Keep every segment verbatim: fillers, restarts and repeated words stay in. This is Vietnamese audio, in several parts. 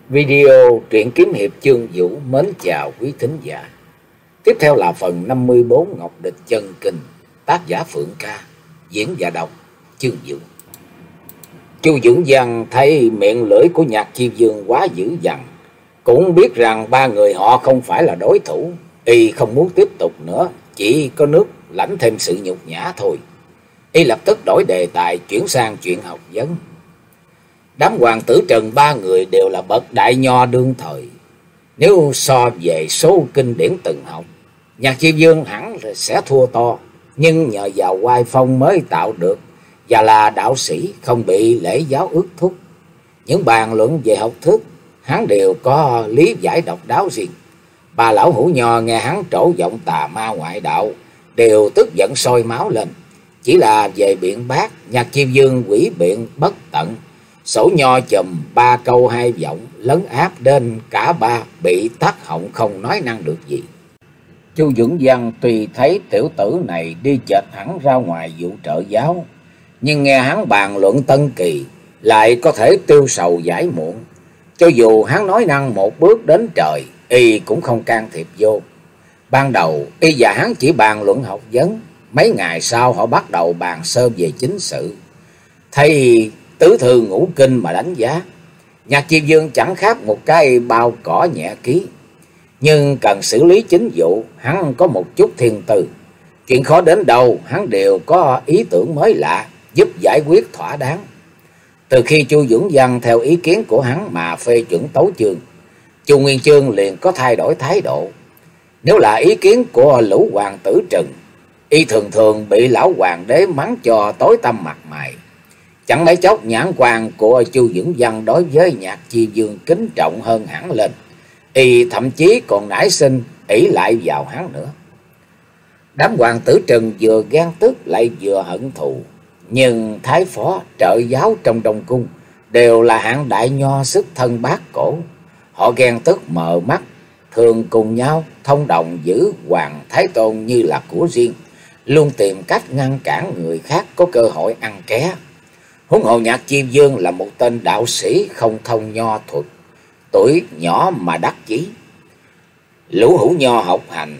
Video truyện kiếm hiệp Chương Vũ mến chào quý thính giả. Tiếp theo là phần năm mươi bốn Ngọc Địch Chân Kinh, tác giả Phượng Ca, diễn và đọc Chương Vũ. Chu Dưỡng Văn thấy miệng lưỡi của Nhạc Chi Vương quá dữ dằn, cũng biết rằng ba người họ không phải là đối thủ, y không muốn tiếp tục nữa, chỉ có nước lãnh thêm sự nhục nhã thôi. Y lập tức đổi đề tài chuyển sang chuyện học vấn. Đám hoàng tử Trần ba người đều là bậc đại nho đương thời. Nếu so về số kinh điển từng học, Nhạc Chi Vương hẳn sẽ thua to, nhưng nhờ vào oai phong mới tạo được, và là đạo sĩ không bị lễ giáo ước thúc. Những bàn luận về học thức, hắn đều có lý giải độc đáo riêng. Ba lão hữu nho nghe hắn trổ giọng tà ma ngoại đạo, đều tức giận sôi máu lên. Chỉ là về biện bác, Nhạc Chi Vương quỷ biện bất tận, sổ nho chùm ba câu hai giọng, lấn áp đến cả ba bị tắc họng không nói năng được gì. Chu Dưỡng Văn tuy thấy tiểu tử này đi chệch hẳn ra ngoài vụ trợ giáo, nhưng nghe hắn bàn luận tân kỳ lại có thể tiêu sầu giải muộn. Cho dù hắn nói năng một bước đến trời, y cũng không can thiệp vô. Ban đầu y và hắn chỉ bàn luận học vấn, mấy ngày sau họ bắt đầu bàn sơ về chính sự. Thấy tứ thư ngũ kinh mà đánh giá, Nhạc Chi Vương chẳng khác một cái bao cỏ nhẹ ký. Nhưng cần xử lý chính vụ, hắn có một chút thiên tư. Chuyện khó đến đâu, hắn đều có ý tưởng mới lạ, giúp giải quyết thỏa đáng. Từ khi Chu Dưỡng Văn theo ý kiến của hắn mà phê chuẩn tấu chương, Chu Nguyên Chương liền có thay đổi thái độ. Nếu là ý kiến của lũ hoàng tử Trừng, y thường thường bị lão hoàng đế mắng cho tối tăm mặt mày. Chẳng mấy chốc nhãn quan của Chu Dưỡng Văn đối với Nhạc Chi Vương kính trọng hơn hẳn lên. Y thậm chí còn nảy sinh ỷ lại vào hắn nữa. Đám hoàng tử Trừng vừa ghen tức lại vừa hận thù. Nhưng thái phó trợ giáo trong Đông Cung đều là hạng đại nho sức thân bát cổ. Họ ghen tức mờ mắt, thường cùng nhau thông đồng giữ Hoàng Thái Tôn như là của riêng, luôn tìm cách ngăn cản người khác có cơ hội ăn ké. Huống hồ Nhạc Chi Vương là một tên đạo sĩ không thông nho thuật, tuổi nhỏ mà đắc chí. Lũ hữu nho học hành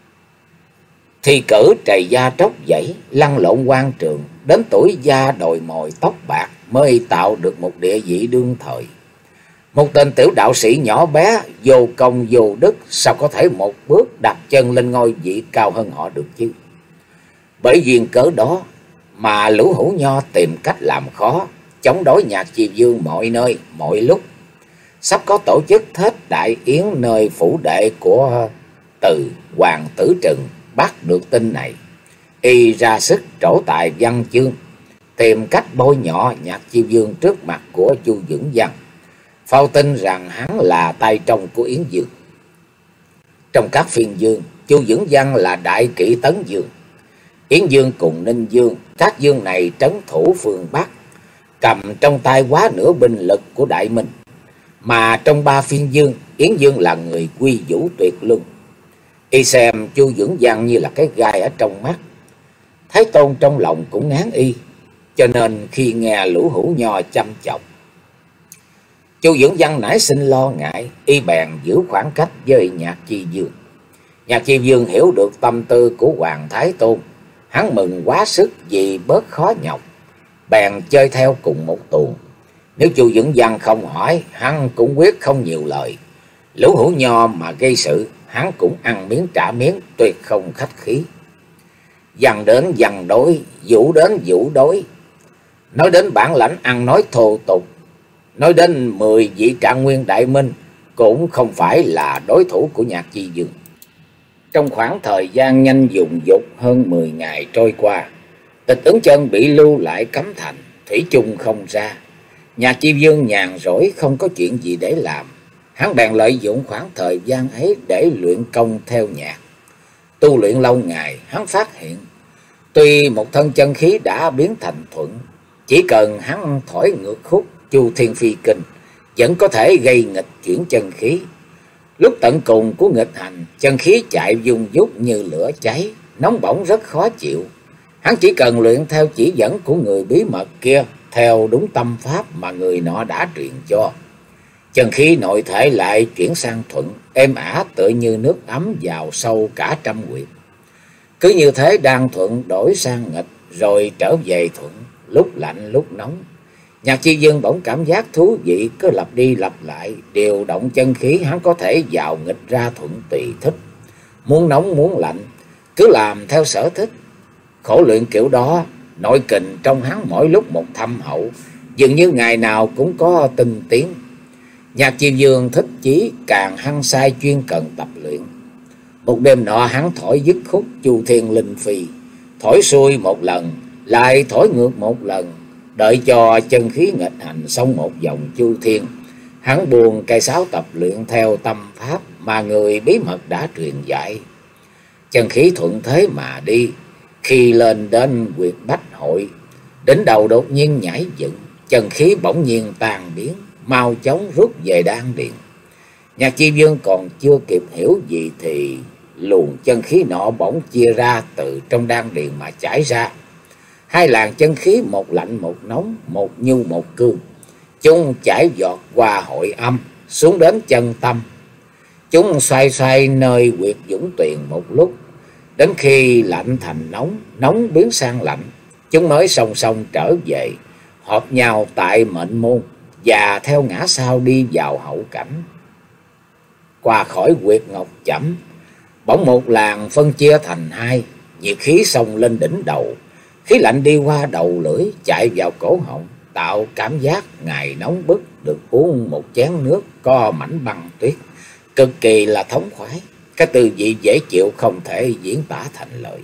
thì cử trầy da tróc dãy, lăn lộn quan trường, đến tuổi da đồi mồi tóc bạc mới tạo được một địa vị đương thời. Một tên tiểu đạo sĩ nhỏ bé, vô công vô đức, sao có thể một bước đặt chân lên ngôi vị cao hơn họ được chứ? Bởi duyên cớ đó mà lũ hữu nho tìm cách làm khó, chống đối Nhạc Chi Vương mọi nơi, mọi lúc. Sắp có tổ chức thết đại yến nơi phủ đệ của Từ hoàng tử Trừng bắt được tin này, y ra sức trổ tài văn chương, tìm cách bôi nhọ Nhạc Chi Vương trước mặt của Chu Dưỡng Văn, phao tin rằng hắn là tay trong của Yến Dương. Trong các phiên dương, Chu Dưỡng Văn là đại kỵ tấn dương, Yến Dương cùng Ninh Dương, các dương này trấn thủ phương Bắc, cầm trong tay quá nửa binh lực của Đại Minh. Mà trong ba phiên dương, Yến Dương là người quy vũ tuyệt luân. Y xem Chu Dưỡng Văn như là cái gai ở trong mắt. Thái Tôn trong lòng cũng ngán y, cho nên khi nghe lũ hữu nho chăm chọc, Chu Dưỡng Văn nảy sinh lo ngại, y bèn giữ khoảng cách với Nhạc Chi Vương. Nhạc Chi Vương hiểu được tâm tư của Hoàng Thái Tôn, hắn mừng quá sức vì bớt khó nhọc, bèn chơi theo cùng một tuồng. Nếu Chu Dưỡng Văn không hỏi, hắn cũng quyết không nhiều lời. Lũ hữu nho mà gây sự, hắn cũng ăn miếng trả miếng, tuyệt không khách khí. Dằn đến dằn đối, vũ đến vũ đối. Nói đến bản lãnh ăn nói thô tục, nói đến mười vị Trạng Nguyên Đại Minh, cũng không phải là đối thủ của Nhạc Chi Vương. Trong khoảng thời gian nhanh dùng dục hơn mười ngày trôi qua, Tịch Ứng Chân bị lưu lại cấm thành, thủy chung không ra. Nhạc Chi Vương nhàn rỗi không có chuyện gì để làm, hắn bèn lợi dụng khoảng thời gian ấy để luyện công theo nhạc. Tu luyện lâu ngày, hắn phát hiện tuy một thân chân khí đã biến thành thuận, chỉ cần hắn thổi ngược khúc Chu Thiên Phi Kinh vẫn có thể gây nghịch chuyển chân khí. Lúc tận cùng của nghịch hành, chân khí chạy dung dút như lửa cháy, nóng bỏng rất khó chịu. Hắn chỉ cần luyện theo chỉ dẫn của người bí mật kia, theo đúng tâm pháp mà người nọ đã truyền cho, Chân khí nội thể lại chuyển sang thuận, êm ả tựa như nước ấm vào sâu cả trăm huyệt. Cứ như thế đang thuận đổi sang nghịch, rồi trở về thuận, lúc lạnh lúc nóng. Nhạc Chi Dương bỗng cảm giác thú vị, cứ lặp đi lặp lại, điều động chân khí hắn có thể vào nghịch ra thuận tùy thích. Muốn nóng muốn lạnh, cứ làm theo sở thích. Khổ luyện kiểu đó, nội kình trong hắn mỗi lúc một thâm hậu, dường như ngày nào cũng có tinh tiến. Nhạc Chi Dương thích chí càng hăng say chuyên cần tập luyện. Một đêm nọ hắn thổi dứt khúc Chu Thiên Linh Phi, thổi xuôi một lần, lại thổi ngược một lần, đợi cho chân khí nghịch hành xong một vòng Chu Thiên. Hắn buông cây sáo tập luyện theo tâm pháp mà người bí mật đã truyền dạy. Chân khí thuận thế mà đi, khi lên đến huyệt bách hội, đỉnh đầu đột nhiên nhảy dựng, chân khí bỗng nhiên tan biến, mau chóng rút về đan điền. Nhạc Chi Dương còn chưa kịp hiểu gì thì luồng chân khí nọ bỗng chia ra từ trong đan điền mà chảy ra. Hai làn chân khí, một lạnh một nóng, một nhu một cương, chúng chảy giọt qua hội âm xuống đến chân tâm. Chúng xoay xoay nơi huyệt Dũng Tuyền một lúc, đến khi lạnh thành nóng, nóng biến sang lạnh, chúng mới song song trở về, hợp nhau tại mệnh môn và theo ngã sau đi vào hậu cảnh. Qua khỏi huyệt ngọc chẩm, bỗng một làn phân chia thành hai, nhiệt khí xông lên đỉnh đầu, khí lạnh đi qua đầu lưỡi chạy vào cổ họng, tạo cảm giác ngày nóng bức được uống một chén nước co mảnh băng tuyết, cực kỳ là thống khoái. Cái tư vị dễ chịu không thể diễn tả thành lời.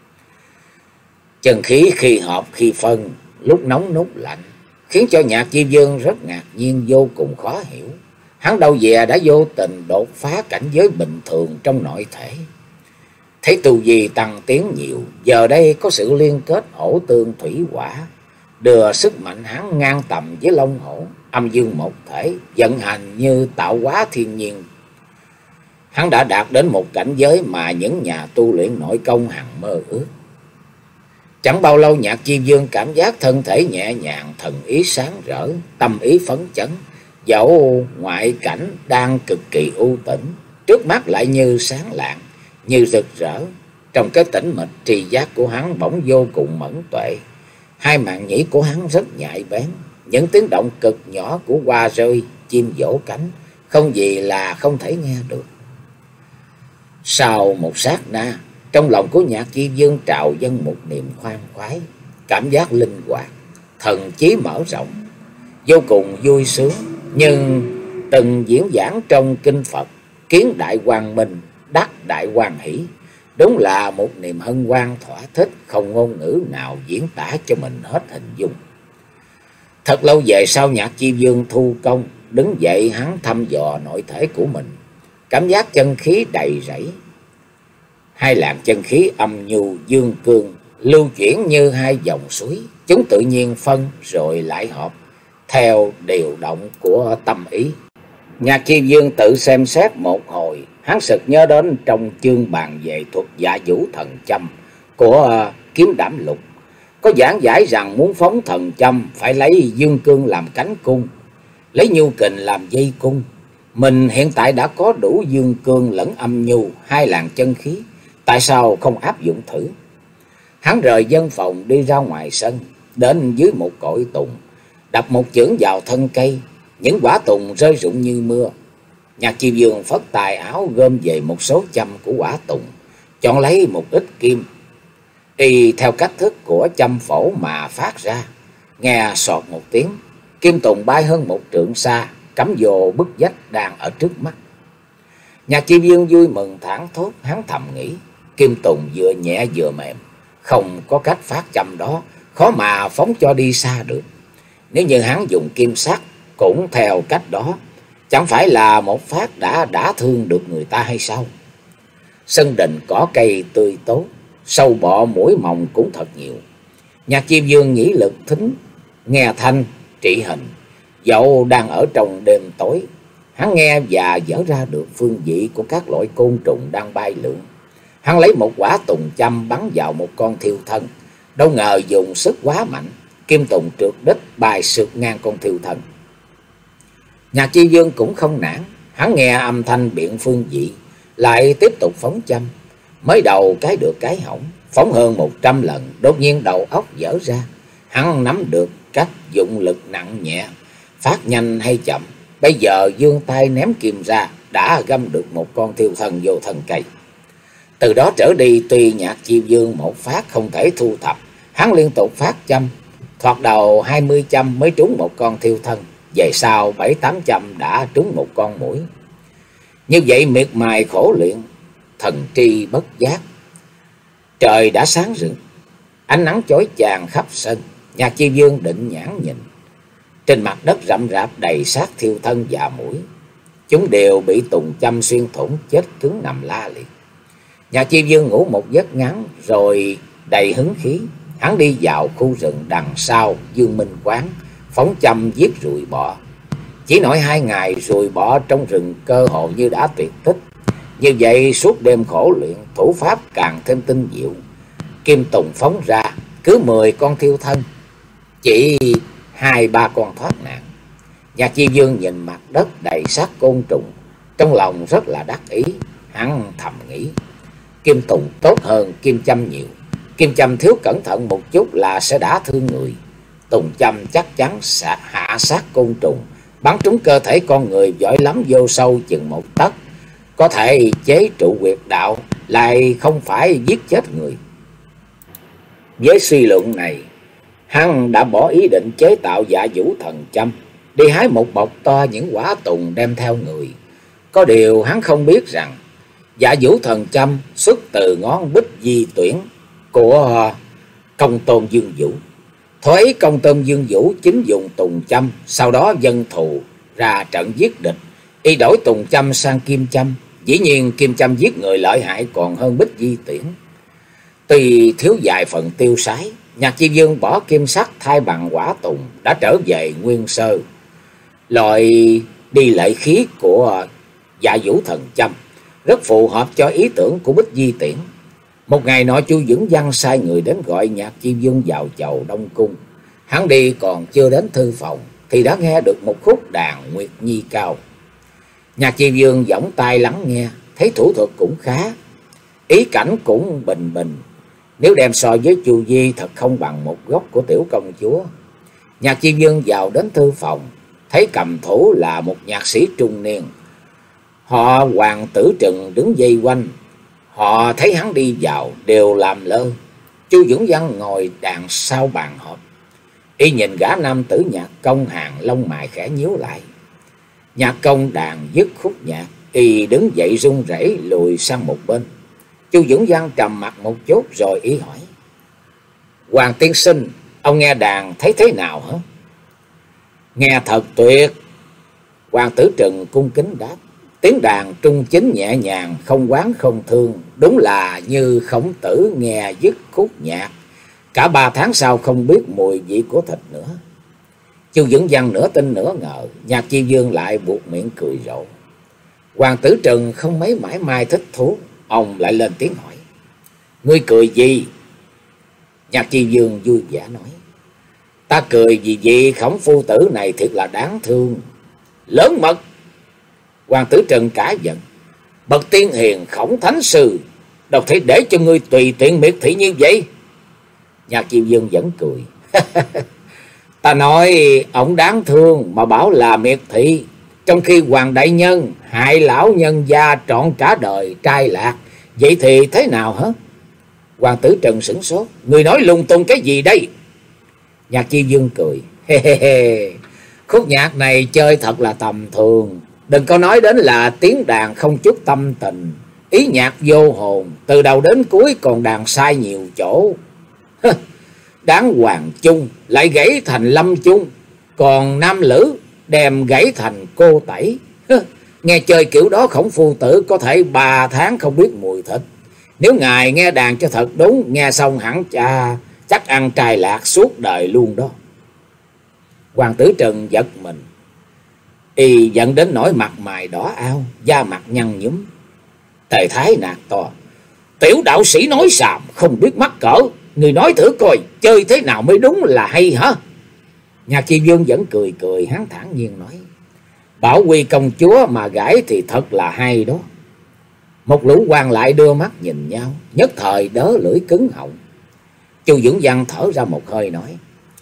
Chân khí khi hợp khi phân, lúc nóng lúc lạnh, khiến cho Nhạc Chi Dương rất ngạc nhiên, vô cùng khó hiểu. Hắn đâu về đã vô tình đột phá cảnh giới bình thường trong nội thể. Thấy tu vi tăng tiến nhiều, giờ đây có sự liên kết hổ tương thủy hỏa, đưa sức mạnh hắn ngang tầm với long hổ, âm dương một thể, vận hành như tạo hóa thiên nhiên. Hắn đã đạt đến một cảnh giới mà những nhà tu luyện nội công hằng mơ ước. Chẳng bao lâu Nhạc Chi Dương cảm giác thân thể nhẹ nhàng, thần ý sáng rỡ, tâm ý phấn chấn. Dẫu ngoại cảnh đang cực kỳ u tĩnh, trước mắt lại như sáng lạng, như rực rỡ. Trong cái tĩnh mịch, tri giác của hắn bỗng vô cùng mẫn tuệ. Hai màng nhĩ của hắn rất nhạy bén, những tiếng động cực nhỏ của hoa rơi, chim vỗ cánh, không gì là không thể nghe được. Sau một sát na, trong lòng của Nhạc Chi Dương trào dâng một niềm khoan khoái, cảm giác linh hoạt, thần trí mở rộng, vô cùng vui sướng. Nhưng từng diễn giảng trong kinh Phật, kiến đại quang minh, đắc đại quang hỷ, đúng là một niềm hân hoan thỏa thích, không ngôn ngữ nào diễn tả cho mình hết hình dung. Thật lâu về sau, Nhạc Chi Dương thu công, đứng dậy hắn thăm dò nội thể của mình, cảm giác chân khí đầy rẫy. Hai làn chân khí âm nhu dương cương lưu chuyển như hai dòng suối, chúng tự nhiên phân rồi lại hợp theo điều động của tâm ý. Nhạc Chi Dương tự xem xét một hồi, hắn sực nhớ đến trong chương bàn về thuật Dạ Vũ Thần Châm của Kiếm Đảm Lục, có giảng giải rằng muốn phóng thần châm phải lấy dương cương làm cánh cung, lấy nhu kình làm dây cung. Mình hiện tại đã có đủ dương cương lẫn âm nhu, hai làn chân khí, tại sao không áp dụng thử? Hắn rời dân phòng đi ra ngoài sân, đến dưới một cội tùng, đập một chưởng vào thân cây, những quả tùng rơi rụng như mưa. Nhạc Chi Dương phất tài áo gom về một số châm của quả tùng, chọn lấy một ít kim, y theo cách thức của châm phổ mà phát ra. Nghe sọt một tiếng, kim tùng bay hơn một trượng xa, cắm vô bức vách đang ở trước mắt. Nhạc Chi Dương vui mừng thảng thốt, hắn thầm nghĩ, kim tùng vừa nhẹ vừa mềm, không có cách phát châm đó, khó mà phóng cho đi xa được. Nếu như hắn dùng kim sắc cũng theo cách đó, chẳng phải là một phát đã đã thương được người ta hay sao? Sân đình cỏ cây tươi tốt, sâu bọ muỗi mồng cũng thật nhiều. Nhạc Chi Dương nhĩ lực thính, nghe thanh, trị hình. Dẫu đang ở trong đêm tối, hắn nghe và dở ra được phương vị của các loại côn trùng đang bay lượn. Hắn lấy một quả tùng châm bắn vào một con thiêu thân, đâu ngờ dùng sức quá mạnh, kim tùng trượt đích bay sượt ngang con thiêu thân. Nhạc Chi Dương cũng không nản, hắn nghe âm thanh biện phương dị, lại tiếp tục phóng châm. Mới đầu cái được cái hỏng, phóng hơn một trăm lần, đột nhiên đầu óc dở ra. Hắn nắm được cách dụng lực nặng nhẹ, phát nhanh hay chậm. Bây giờ giương tay ném kim ra, đã găm được một con thiêu thân vô thân cây. Từ đó trở đi, tuy Nhạc Chi Dương một phát không thể thu thập, hắn liên tục phát châm. Thoạt đầu hai mươi châm mới trúng một con thiêu thân, về sau bảy tám châm đã trúng một con muỗi. Như vậy miệt mài khổ luyện, thần tri bất giác. Trời đã sáng rực, ánh nắng chói chang khắp sân. Nhạc Chi Dương định nhãn nhìn, trên mặt đất rậm rạp đầy xác thiêu thân và muỗi. Chúng đều bị tùng châm xuyên thủng, chết cứng nằm la liệt. Nhạc Chi Dương ngủ một giấc ngắn rồi đầy hứng khí. Hắn đi vào khu rừng đằng sau Dương Minh Quán, phóng châm giết ruồi bọ. Chỉ nổi hai ngày, ruồi bọ trong rừng cơ hồ như đã tuyệt tích. Như vậy suốt đêm khổ luyện, thủ pháp càng thêm tinh diệu. Kim tùng phóng ra, cứ mười con thiêu thân, chỉ hai ba con thoát nạn. Nhạc Chi Dương nhìn mặt đất đầy xác côn trùng, trong lòng rất là đắc ý. Hắn thầm nghĩ, kim tùng tốt hơn kim châm nhiều. Kim châm thiếu cẩn thận một chút là sẽ đả thương người, tùng châm chắc chắn sẽ hạ sát côn trùng, bắn trúng cơ thể con người giỏi lắm, vô sâu chừng một tấc, có thể chế trụ huyệt đạo, lại không phải giết chết người. Với suy luận này, hắn đã bỏ ý định chế tạo Dạ Vũ Thần Châm, đi hái một bọc to những quả tùng đem theo người. Có điều hắn không biết rằng Dạ Vũ Thần Châm xuất từ ngón bích di tuyển của Công Tôn Dương Vũ. Thuế Công Tôn Dương Vũ chính dùng tùng châm, sau đó dân thù ra trận giết địch, y đổi tùng châm sang kim châm. Dĩ nhiên kim châm giết người lợi hại còn hơn bích di tuyển. Tuy thiếu vài phần tiêu sái, Nhạc Chi Dương bỏ kim sắc thay bằng quả tùng, đã trở về nguyên sơ. Loại đi lợi khí của Dạ Vũ Thần Châm rất phù hợp cho ý tưởng của bích di tuyển. Một ngày nọ, Chu Dưỡng Văn sai người đến gọi Nhạc Chi Dương vào chầu Đông Cung. Hắn đi còn chưa đến thư phòng thì đã nghe được một khúc đàn Nguyệt Nhi cao. Nhạc Chi Dương giỏng tai lắng nghe, thấy thủ thuật cũng khá, ý cảnh cũng bình bình. Nếu đem so với Chu Di thật không bằng một góc của tiểu công chúa. Nhạc Chi Dương vào đến thư phòng, thấy cầm thủ là một nhạc sĩ trung niên. Họ Hoàng Tử Trừng đứng vây quanh. Họ thấy hắn đi vào đều làm lơ. Chu Dưỡng Văn ngồi đàn sau bàn họp, y nhìn gã nam tử nhạc công, hàng lông mày khẽ nhíu lại. Nhạc công đàn dứt khúc nhạc, y đứng dậy run rẩy lùi sang một bên. Chu Dưỡng Văn trầm mặt một chút rồi y hỏi, Hoàng tiên sinh, ông nghe đàn thấy thế nào hả? Nghe thật tuyệt. Hoàng Tử Trừng cung kính đáp, tiếng đàn trung chính nhẹ nhàng, không oán không thương, đúng là như Khổng Tử nghe dứt khúc nhạc, cả ba tháng sau không biết mùi vị của thịt nữa. Chu Dưỡng Văn nửa tin nửa ngờ, Nhạc Chi Dương lại buộc miệng cười rộ. Hoàng Tử Trừng không mấy mãi mai thích thú, ông lại lên tiếng hỏi, ngươi cười gì? Nhạc Chi Dương vui vẻ nói, ta cười vì vị Khổng phu tử này thiệt là đáng thương. Lớn mật! Hoàng Tử Trừng cả giận, bậc tiên hiền Khổng thánh sư đâu thể để cho ngươi tùy tiện miệt thị như vậy. Nhạc Chi Dương vẫn cười. Ta nói ông đáng thương mà bảo là miệt thị, trong khi Hoàng đại nhân hại lão nhân gia trọn cả đời trai lạc, vậy thì thế nào hả? Hoàng Tử Trừng sửng sốt, người nói lung tung cái gì đây? Nhạc Chi Dương cười, he he he, khúc nhạc này chơi thật là tầm thường, đừng có nói đến là tiếng đàn không chút tâm tình, ý nhạc vô hồn, từ đầu đến cuối còn đàn sai nhiều chỗ. Đáng Hoàng chung lại gãy thành Lâm chung, còn nam lữ đem gãy thành cô tẩy. Nghe chơi kiểu đó Khổng phu tử có thể ba tháng không biết mùi thịt. Nếu ngài nghe đàn cho thật đúng, nghe xong hẳn cha chắc ăn trai lạc suốt đời luôn đó. Hoàng Tử Trừng giật mình, y giận đến nỗi mặt mày đỏ ao, da mặt nhăn nhúm. Tề thái nạt to, tiểu đạo sĩ nói xàm không biết mắc cỡ, người nói thử coi chơi thế nào mới đúng là hay hả? Nhạc Chi Dương vẫn cười cười, hắn thản nhiên nói, Bảo Quy công chúa mà gãi thì thật là hay đó. Một lũ quan lại đưa mắt nhìn nhau, nhất thời đớ lưỡi cứng họng. Chu Dưỡng Văn thở ra một hơi nói: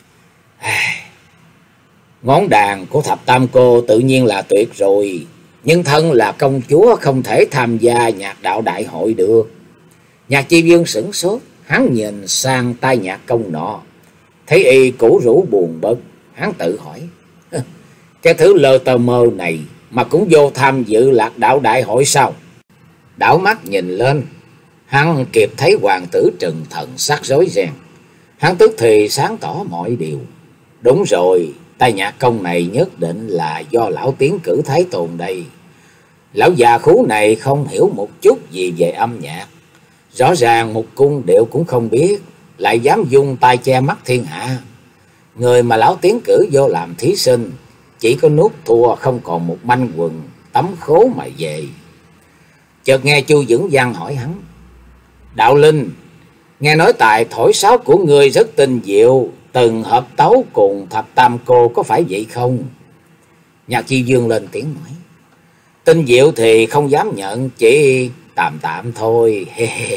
ngón đàn của thập tam cô tự nhiên là tuyệt rồi, nhưng thân là công chúa không thể tham gia nhạc đạo đại hội được. Nhạc Chi Vương sửng sốt, hắn nhìn sang tai nhạc công nọ, thấy y củ rũ buồn bực, hắn tự hỏi: cái thứ lơ tơ mơ này mà cũng vô tham dự lạc đạo đại hội sao? Đảo mắt nhìn lên, hắn kịp thấy hoàng tử Trừng thần sắc rối ren. Hắn tức thì sáng tỏ mọi điều. Đúng rồi, tai nhạc công này nhất định là do lão tiến cử Thái Tôn đây. Lão già khú này không hiểu một chút gì về âm nhạc, rõ ràng một cung điệu cũng không biết, lại dám dung tay che mắt thiên hạ. Người mà lão tiến cử vô làm thí sinh chỉ có nuốt thua không còn một manh quần tấm khố mà về. Chợt nghe Chu Dưỡng Văn hỏi hắn: Đạo Linh, nghe nói tài thổi sáo của ngươi rất tinh diệu, từng hợp tấu cùng thập tam cô, có phải vậy không? Nhạc Chi Dương lên tiếng nói: tinh diệu thì không dám nhận, chỉ tạm tạm thôi.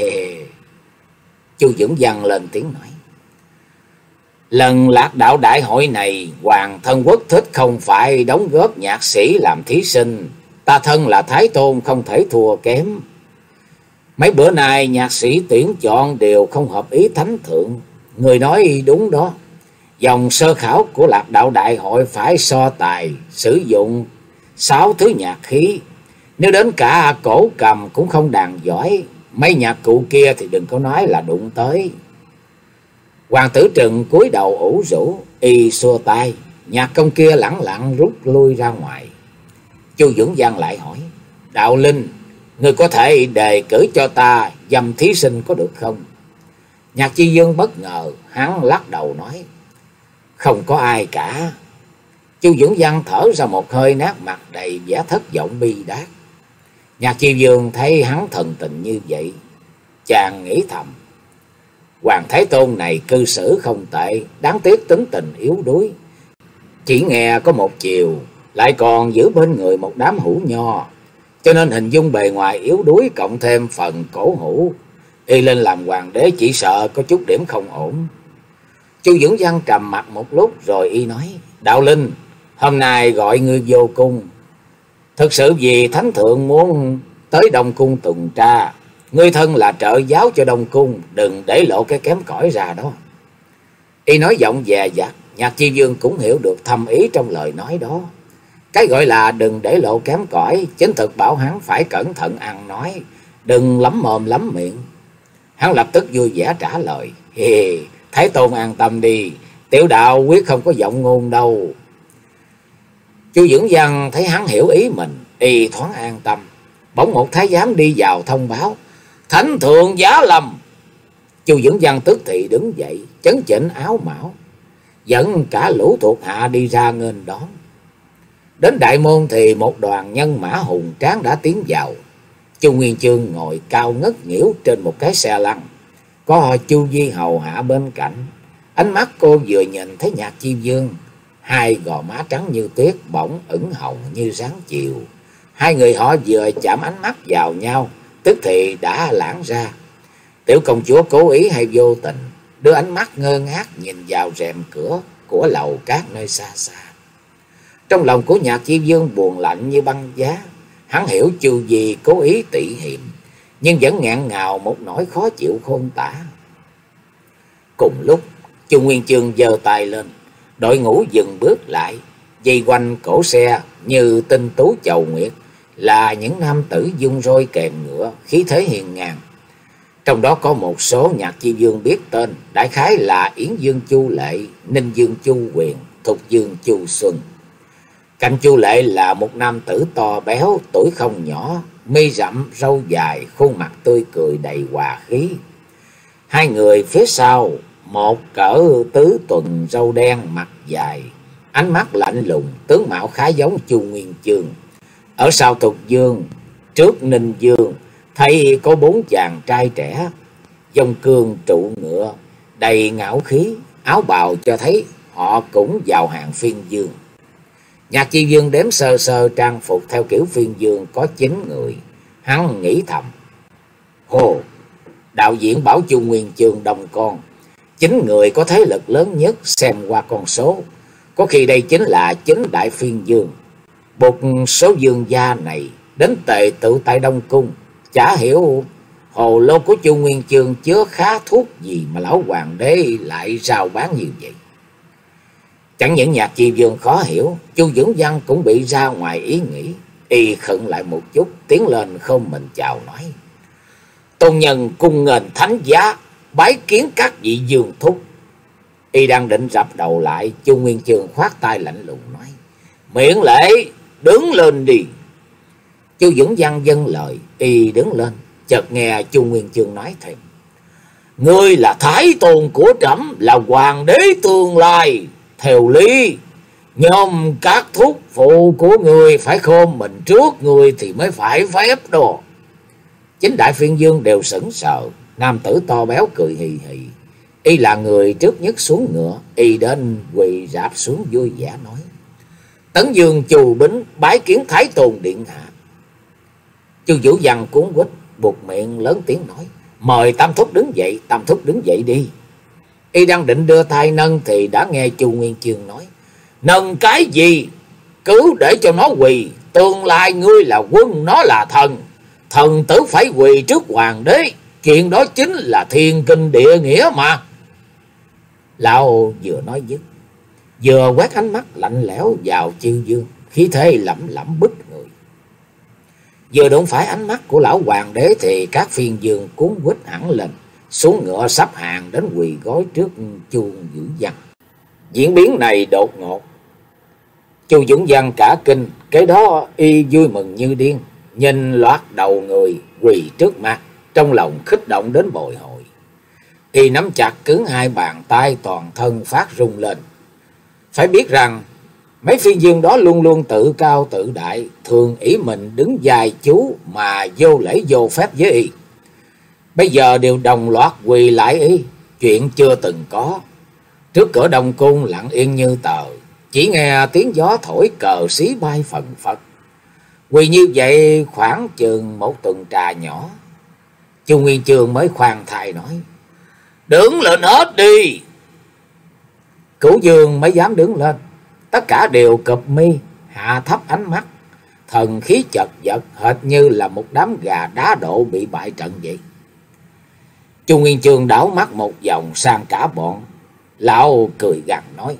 Chu Dưỡng Văn lên tiếng nói: lần lạc đạo đại hội này, hoàng thân quốc thích không phải đóng góp nhạc sĩ làm thí sinh, ta thân là Thái Tôn không thể thua kém. Mấy bữa nay nhạc sĩ tuyển chọn đều không hợp ý thánh thượng. Người nói đúng đó, dòng sơ khảo của lạc đạo đại hội phải so tài sử dụng sáu thứ nhạc khí. Nếu đến cả cổ cầm cũng không đàn giỏi, mấy nhạc cụ kia thì đừng có nói là đụng tới. Hoàng tử Trừng cúi đầu ủ rũ, y xua tay, nhạc công kia lẳng lặng rút lui ra ngoài. Chu Dưỡng Văn lại hỏi: Đạo Linh, người có thể đề cử cho ta dăm thí sinh có được không? Nhạc Chi Dương bất ngờ, hắn lắc đầu nói: không có ai cả. Chu Dưỡng Văn thở ra một hơi, nát mặt đầy vẻ thất vọng bi đát. Nhạc Chi Dương thấy hắn thần tình như vậy, chàng nghĩ thầm: Hoàng Thái Tôn này cư xử không tệ, đáng tiếc tính tình yếu đuối. Chỉ nghe có một chiều, lại còn giữ bên người một đám hữu nho, cho nên hình dung bề ngoài yếu đuối cộng thêm phần cổ hủ, y lên làm hoàng đế chỉ sợ có chút điểm không ổn. Chu Dưỡng Văn trầm mặt một lúc rồi y nói: Đạo Linh, hôm nay gọi ngươi vô cung, thực sự vì thánh thượng muốn tới Đông Cung tuần tra. Ngươi thân là trợ giáo cho Đông Cung, đừng để lộ cái kém cỏi ra đó. Y nói giọng dè dặt, Nhạc Chi Dương cũng hiểu được thâm ý trong lời nói đó. Cái gọi là đừng để lộ kém cỏi, chính thực bảo hắn phải cẩn thận ăn nói, đừng lắm mồm lắm miệng. Hắn lập tức vui vẻ trả lời: Hì, Thái Tôn an tâm đi, tiểu đạo quyết không có giọng ngôn đâu. Chu Dưỡng Văn thấy hắn hiểu ý mình, y thoáng an tâm. Bỗng một thái giám đi vào thông báo: Thánh thượng giá lâm. Chu Dưỡng Văn tức thì đứng dậy, chấn chỉnh áo mão, dẫn cả lũ thuộc hạ đi ra nghênh đón. Đến đại môn thì một đoàn nhân mã hùng tráng đã tiến vào. Chu Nguyên Chương ngồi cao ngất nghĩu trên một cái xe lăn, có Chu Di hầu hạ bên cạnh. Ánh mắt cô vừa nhìn thấy Nhạc Chi Dương, hai gò má trắng như tuyết bỗng ửng hồng như sáng chiều. Hai người họ vừa chạm ánh mắt vào nhau, tức thì đã lãng ra. Tiểu công chúa cố ý hay vô tình đưa ánh mắt ngơ ngác nhìn vào rèm cửa của lầu cát nơi xa xa. Trong lòng của Nhạc Chi Dương buồn lạnh như băng giá. Hắn hiểu Chu Di cố ý tị hiềm, nhưng vẫn ngạn ngào một nỗi khó chịu khôn tả. Cùng lúc, Chu Nguyên Chương giơ tay lên, đội ngũ dừng bước lại, vây quanh cổ xe như tinh tú chầu nguyệt, là những nam tử dung roi kèm ngựa, khí thế hiền ngang. Trong đó có một số Nhạc Chi Dương biết tên, đại khái là Yến Dương Chu Lệ, Ninh Dương Chu Quyền, Thục Dương Chu Xuân. Cạnh Chu Lệ là một nam tử to béo, tuổi không nhỏ, mi rậm, râu dài, khuôn mặt tươi cười đầy hòa khí. Hai người phía sau, một cỡ tứ tuần râu đen, mặt dài, ánh mắt lạnh lùng, tướng mạo khá giống Chu Nguyên Chương. Ở sau Thục Dương, trước Ninh Dương, thấy có bốn chàng trai trẻ, dông cương trụ ngựa, đầy ngạo khí, áo bào cho thấy họ cũng vào hàng phiên dương. Nhạc Chi Dương đếm sơ sơ trang phục theo kiểu phiên dương có chín người. Hắn nghĩ thầm: Hồ, đạo diễn bảo Chu Nguyên Chương đồng con, chín người có thế lực lớn nhất, xem qua con số, có khi đây chính là chín đại phiên dương. Một số dương gia này đến tề tự tại Đông Cung, chả hiểu hồ lô của Chu Nguyên Chương chứa khá thuốc gì mà lão hoàng đế lại rao bán như vậy. Chẳng những Nhạc Chi Dương khó hiểu, Chu Dưỡng Văn cũng bị ra ngoài ý nghĩ. Y khựng lại một chút, tiến lên không mình chào nói: Tôn nhân cung nghênh thánh giá, bái kiến các vị dương thúc. Y đang định rập đầu lại, Chu Nguyên Chương khoát tay lạnh lùng nói: Miễn lễ, đứng lên đi. Chu Dưỡng Văn vâng lời, Y đứng lên. Chợt nghe Chu Nguyên Chương nói thêm: Ngươi là thái tôn của trẫm, là hoàng đế tương lai, theo lý nhóm các thúc phụ của người phải khom mình trước người thì mới phải phép đồ. Chính đại phiên dương đều sững sờ. Nam tử to béo cười hì hì. Y là người trước nhất xuống ngựa. Y đến quỳ rạp xuống vui vẻ nói: Tấn Dương Chu Bính bái kiến thái tôn điện hạ. Chu Vũ Văn cuốn quýt buột miệng lớn tiếng nói: Mời tam thúc đứng dậy, tam thúc đứng dậy đi. Y đang định đưa tay nâng thì đã nghe Chu Nguyên Chương nói: Nâng cái gì, cứ để cho nó quỳ. Tương lai ngươi là quân, nó là thần, thần tử phải quỳ trước hoàng đế. Chuyện đó chính là thiên kinh địa nghĩa mà. Lão vừa nói dứt, vừa quét ánh mắt lạnh lẽo vào Chiêu Dương, khí thế lẩm lẩm bức người. Vừa đụng phải ánh mắt của lão hoàng đế thì các phiên dương cuốn quýt hẳn lên, xuống ngựa sắp hàng đến quỳ gối trước Chu Dưỡng Văn. Diễn biến này đột ngột, Chu Dưỡng Văn cả kinh, cái đó Y vui mừng như điên, nhìn loạt đầu người quỳ trước mặt, trong lòng khích động đến bồi hồi. Y nắm chặt cứng hai bàn tay, toàn thân phát rung lên. Phải biết rằng mấy phiên dương đó luôn luôn tự cao tự đại, thường ý mình đứng dài chú mà vô lễ vô phép với Y. Bây giờ đều đồng loạt quỳ lại Y, chuyện chưa từng có. Trước cửa Đông Cung lặng yên như tờ, chỉ nghe tiếng gió thổi cờ xí bay phần phật. Quỳ như vậy khoảng chừng một tuần trà nhỏ. Chu Nguyên Chương mới khoan thai nói: Đứng lên hết đi. Cửu Dương mới dám đứng lên. Tất cả đều cụp mi, hạ thấp ánh mắt, thần khí chật vật, hệt như là một đám gà đá độ bị bại trận vậy. Chu Nguyên Chương đảo mắt một vòng sang cả bọn. Lão cười gằn nói: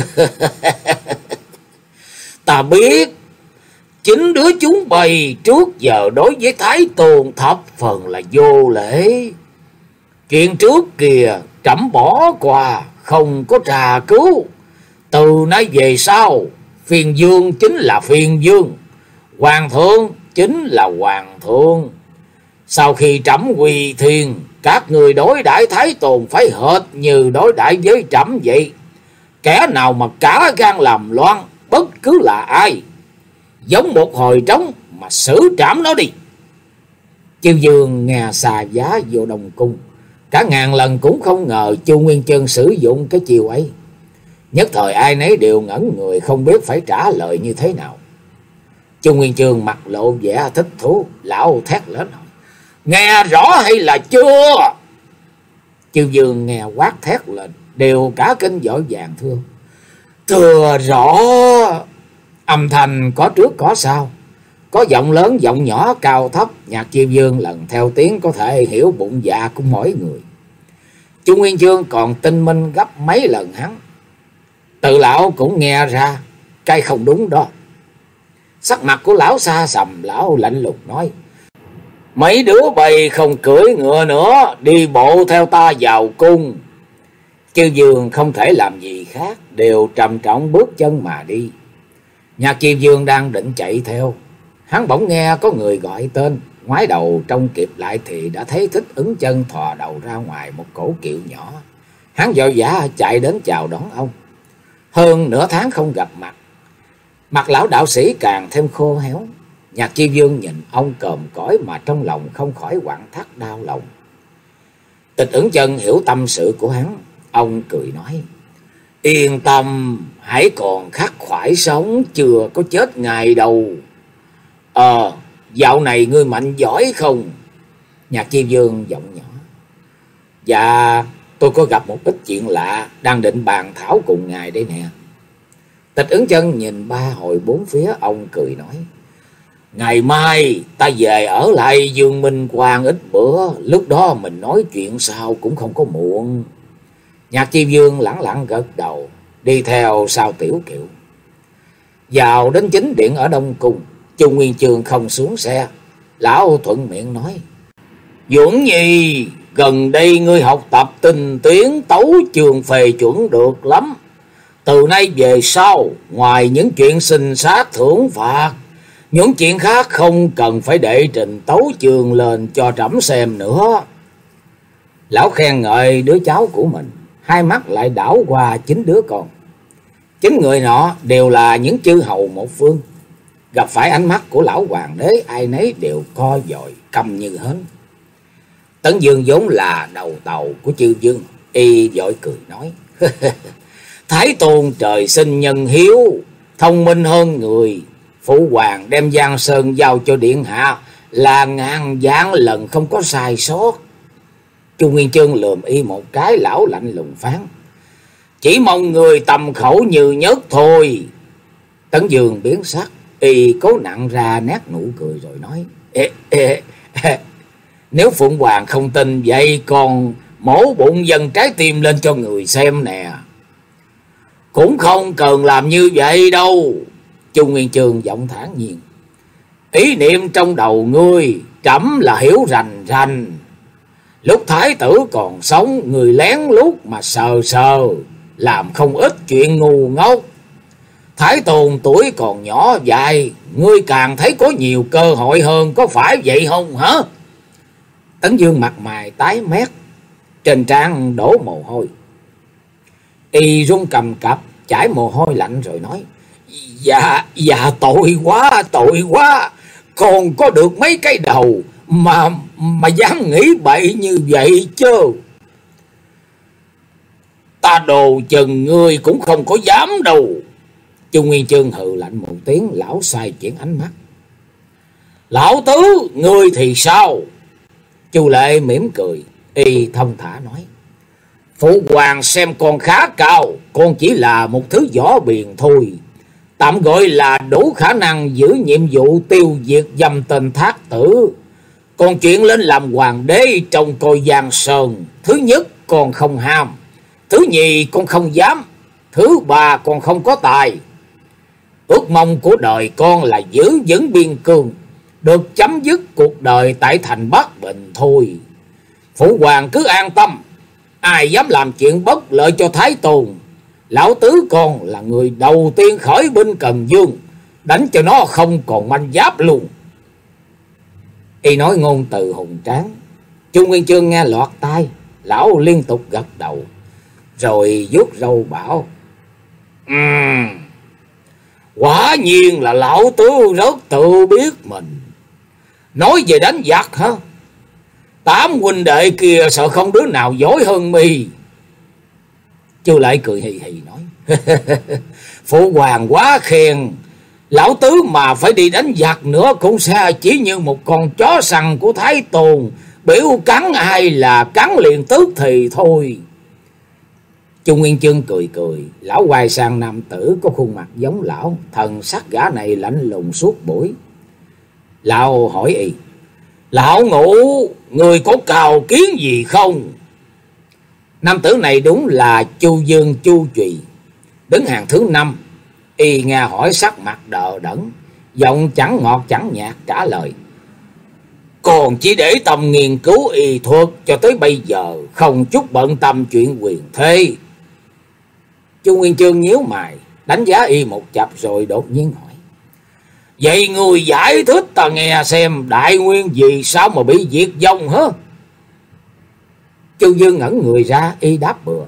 Ta biết chính đứa chúng bày trước giờ đối với Thái Tôn thập phần là vô lễ. Chuyện trước kìa trẫm bỏ qua, không có trà cứu. Từ nay về sau, phiên dương chính là phiên dương, hoàng thượng chính là hoàng thượng. Sau khi trẫm quy thiên, các người đối đãi Thái Tôn phải hệt như đối đãi với trẫm vậy. Kẻ nào mà cả gan làm loạn, bất cứ là ai, giống một hồi trống mà xử trảm nó đi. Chiêu Dương nghe xà giá vô Đông Cung, cả ngàn lần cũng không ngờ Chu Nguyên Chương sử dụng cái chiêu ấy. Nhất thời ai nấy đều ngẩn người, không biết phải trả lời như thế nào. Chu Nguyên Chương mặt lộ vẻ thích thú, lão thét lên: Nghe rõ hay là chưa? Chiêu Dương nghe quát thét lên, đều cả kinh vội vàng thưa: Thưa rõ. Âm thanh có trước có sau, có giọng lớn giọng nhỏ cao thấp. Nhạc Chiêu Dương lần theo tiếng có thể hiểu bụng dạ của mỗi người. Chu Nguyên Chương còn tinh minh gấp mấy lần hắn. Tự lão cũng nghe ra cái không đúng đó. Sắc mặt của lão xa sầm, lão lạnh lùng nói: Mấy đứa bầy không cưỡi ngựa nữa, đi bộ theo ta vào cung. Chiêu Dương không thể làm gì khác, đều trầm trọng bước chân mà đi. Nhạc Chiêu Dương đang định chạy theo, hắn bỗng nghe có người gọi tên. Ngoái đầu trông kịp lại thì đã thấy Thích Ứng Chân thò đầu ra ngoài một cổ kiệu nhỏ. Hắn vội vã chạy đến chào đón ông. Hơn nửa tháng không gặp mặt, mặt lão đạo sĩ càng thêm khô héo. Nhạc Chiêu Dương nhìn ông còm cõi mà trong lòng không khỏi quặn thắt đau lòng. Thích Ứng Chân hiểu tâm sự của hắn, ông cười nói: Yên tâm, hãy còn khắc khoải sống, chưa có chết ngày đâu. Ờ, dạo này ngươi mạnh giỏi không? Nhạc Chi Vương giọng nhỏ. Dạ, tôi có gặp một ít chuyện lạ, đang định bàn thảo cùng ngài đây nè. Tịch Ứng Chân nhìn ba hồi bốn phía, ông cười nói. Ngày mai ta về ở lại Dương Minh Quan ít bữa, lúc đó mình nói chuyện sao cũng không có muộn. Nhạc Chi Vương lẳng lặng gật đầu, đi theo sau Tiểu Kiều. Vào đến chính điện ở Đông Cung, Chu Nguyên Chương không xuống xe. Lão thuận miệng nói. Duẩn Nhi, gần đây ngươi học tập tinh tiến tấu trường phề chuẩn được lắm. Từ nay về sau, ngoài những chuyện sinh sát thưởng phạt, những chuyện khác không cần phải để trình tấu trường lên cho trẫm xem nữa. Lão khen ngợi đứa cháu của mình, hai mắt lại đảo qua chính đứa con. Chính người nọ đều là những chư hầu một phương. Gặp phải ánh mắt của lão hoàng đế, ai nấy đều co dòi câm như hến. Tấn Dương vốn là đầu tàu của chư vương, y vội cười nói. Thái Tôn trời sinh nhân hiếu, thông minh hơn người. Phụ hoàng đem Giang Sơn giao cho điện hạ là ngàn vạn lần không có sai sót. Chu Nguyên Chương lườm y một cái, lão lạnh lùng phán. Chỉ mong người tầm khẩu như nhất thôi. Tấn Dương biến sắc, y cố nặng ra nét nụ cười rồi nói. Ê, ê, ê, nếu Phụng Hoàng không tin vậy còn mổ bụng dần trái tim lên cho người xem nè. Cũng không cần làm như vậy đâu. Chu Nguyên Chương giọng thản nhiên. Ý niệm trong đầu ngươi trẫm là hiểu rành rành. Lúc thái tử còn sống, người lén lút mà sờ sờ, làm không ít chuyện ngu ngốc. Thái Tôn tuổi còn nhỏ dài, ngươi càng thấy có nhiều cơ hội hơn, có phải vậy không hả? Tấn Dương mặt mày tái mét, trên trán đổ mồ hôi. Y run cầm cập, chảy mồ hôi lạnh rồi nói. Dạ, dạ tội quá, tội quá. Còn có được mấy cái đầu mà mà dám nghĩ bậy như vậy chứ. Ta đồ chừng ngươi cũng không có dám đâu. Chu Nguyên Chương hừ lạnh một tiếng, lão xoay chuyển ánh mắt. Lão tứ, ngươi thì sao? Chu Lệ mỉm cười, y thông thả nói. Phụ hoàng xem con khá cao, con chỉ là một thứ võ biền thôi. Tạm gọi là đủ khả năng giữ nhiệm vụ tiêu diệt dâm tên Thác Tử. Còn chuyện lên làm hoàng đế trong coi Giang Sơn, thứ nhất con không ham, thứ nhì con không dám, thứ ba con không có tài. Ước mong của đời con là giữ vững biên cương, được chấm dứt cuộc đời tại thành Bắc Bình thôi. Phụ hoàng cứ an tâm, ai dám làm chuyện bất lợi cho Thái Tôn, lão tứ con là người đầu tiên khởi binh Cần Dương, đánh cho nó không còn manh giáp luôn. Y nói ngôn từ hùng tráng. Chu Nguyên Chương nghe lọt tai, lão liên tục gật đầu, rồi vuốt râu bảo. Ừm, quả nhiên là lão tứ rất tự biết mình. Nói về đánh giặc hả? Tám huynh đệ kia sợ không đứa nào giỏi hơn mi. Chu Lệ cười hì hì nói. Phụ hoàng quá khen. Lão tứ mà phải đi đánh giặc nữa cũng sẽ chỉ như một con chó săn của Thái Tôn, biểu cắn ai là cắn liền tức thì thôi. Chu Nguyên Chương cười cười, lão quay sang nam tử có khuôn mặt giống lão, thần sắc gã này lạnh lùng suốt buổi. Lão hỏi y. Lão Ngũ, người có cào kiến gì không? Nam tử này đúng là Chu Dương Chu Trùy, đứng hàng thứ năm. Y nghe hỏi sắc mặt đờ đẫn, giọng chẳng ngọt chẳng nhạt trả lời. Còn chỉ để tâm nghiên cứu y thuật cho tới bây giờ, không chút bận tâm chuyện quyền thế. Chu Nguyên Chương nhíu mày, đánh giá y một chập rồi đột nhiên hỏi. Vậy người giải thích ta nghe xem, đại nguyên vì sao mà bị diệt vong hả? Chu Dương ngẩn người ra, y đáp bừa.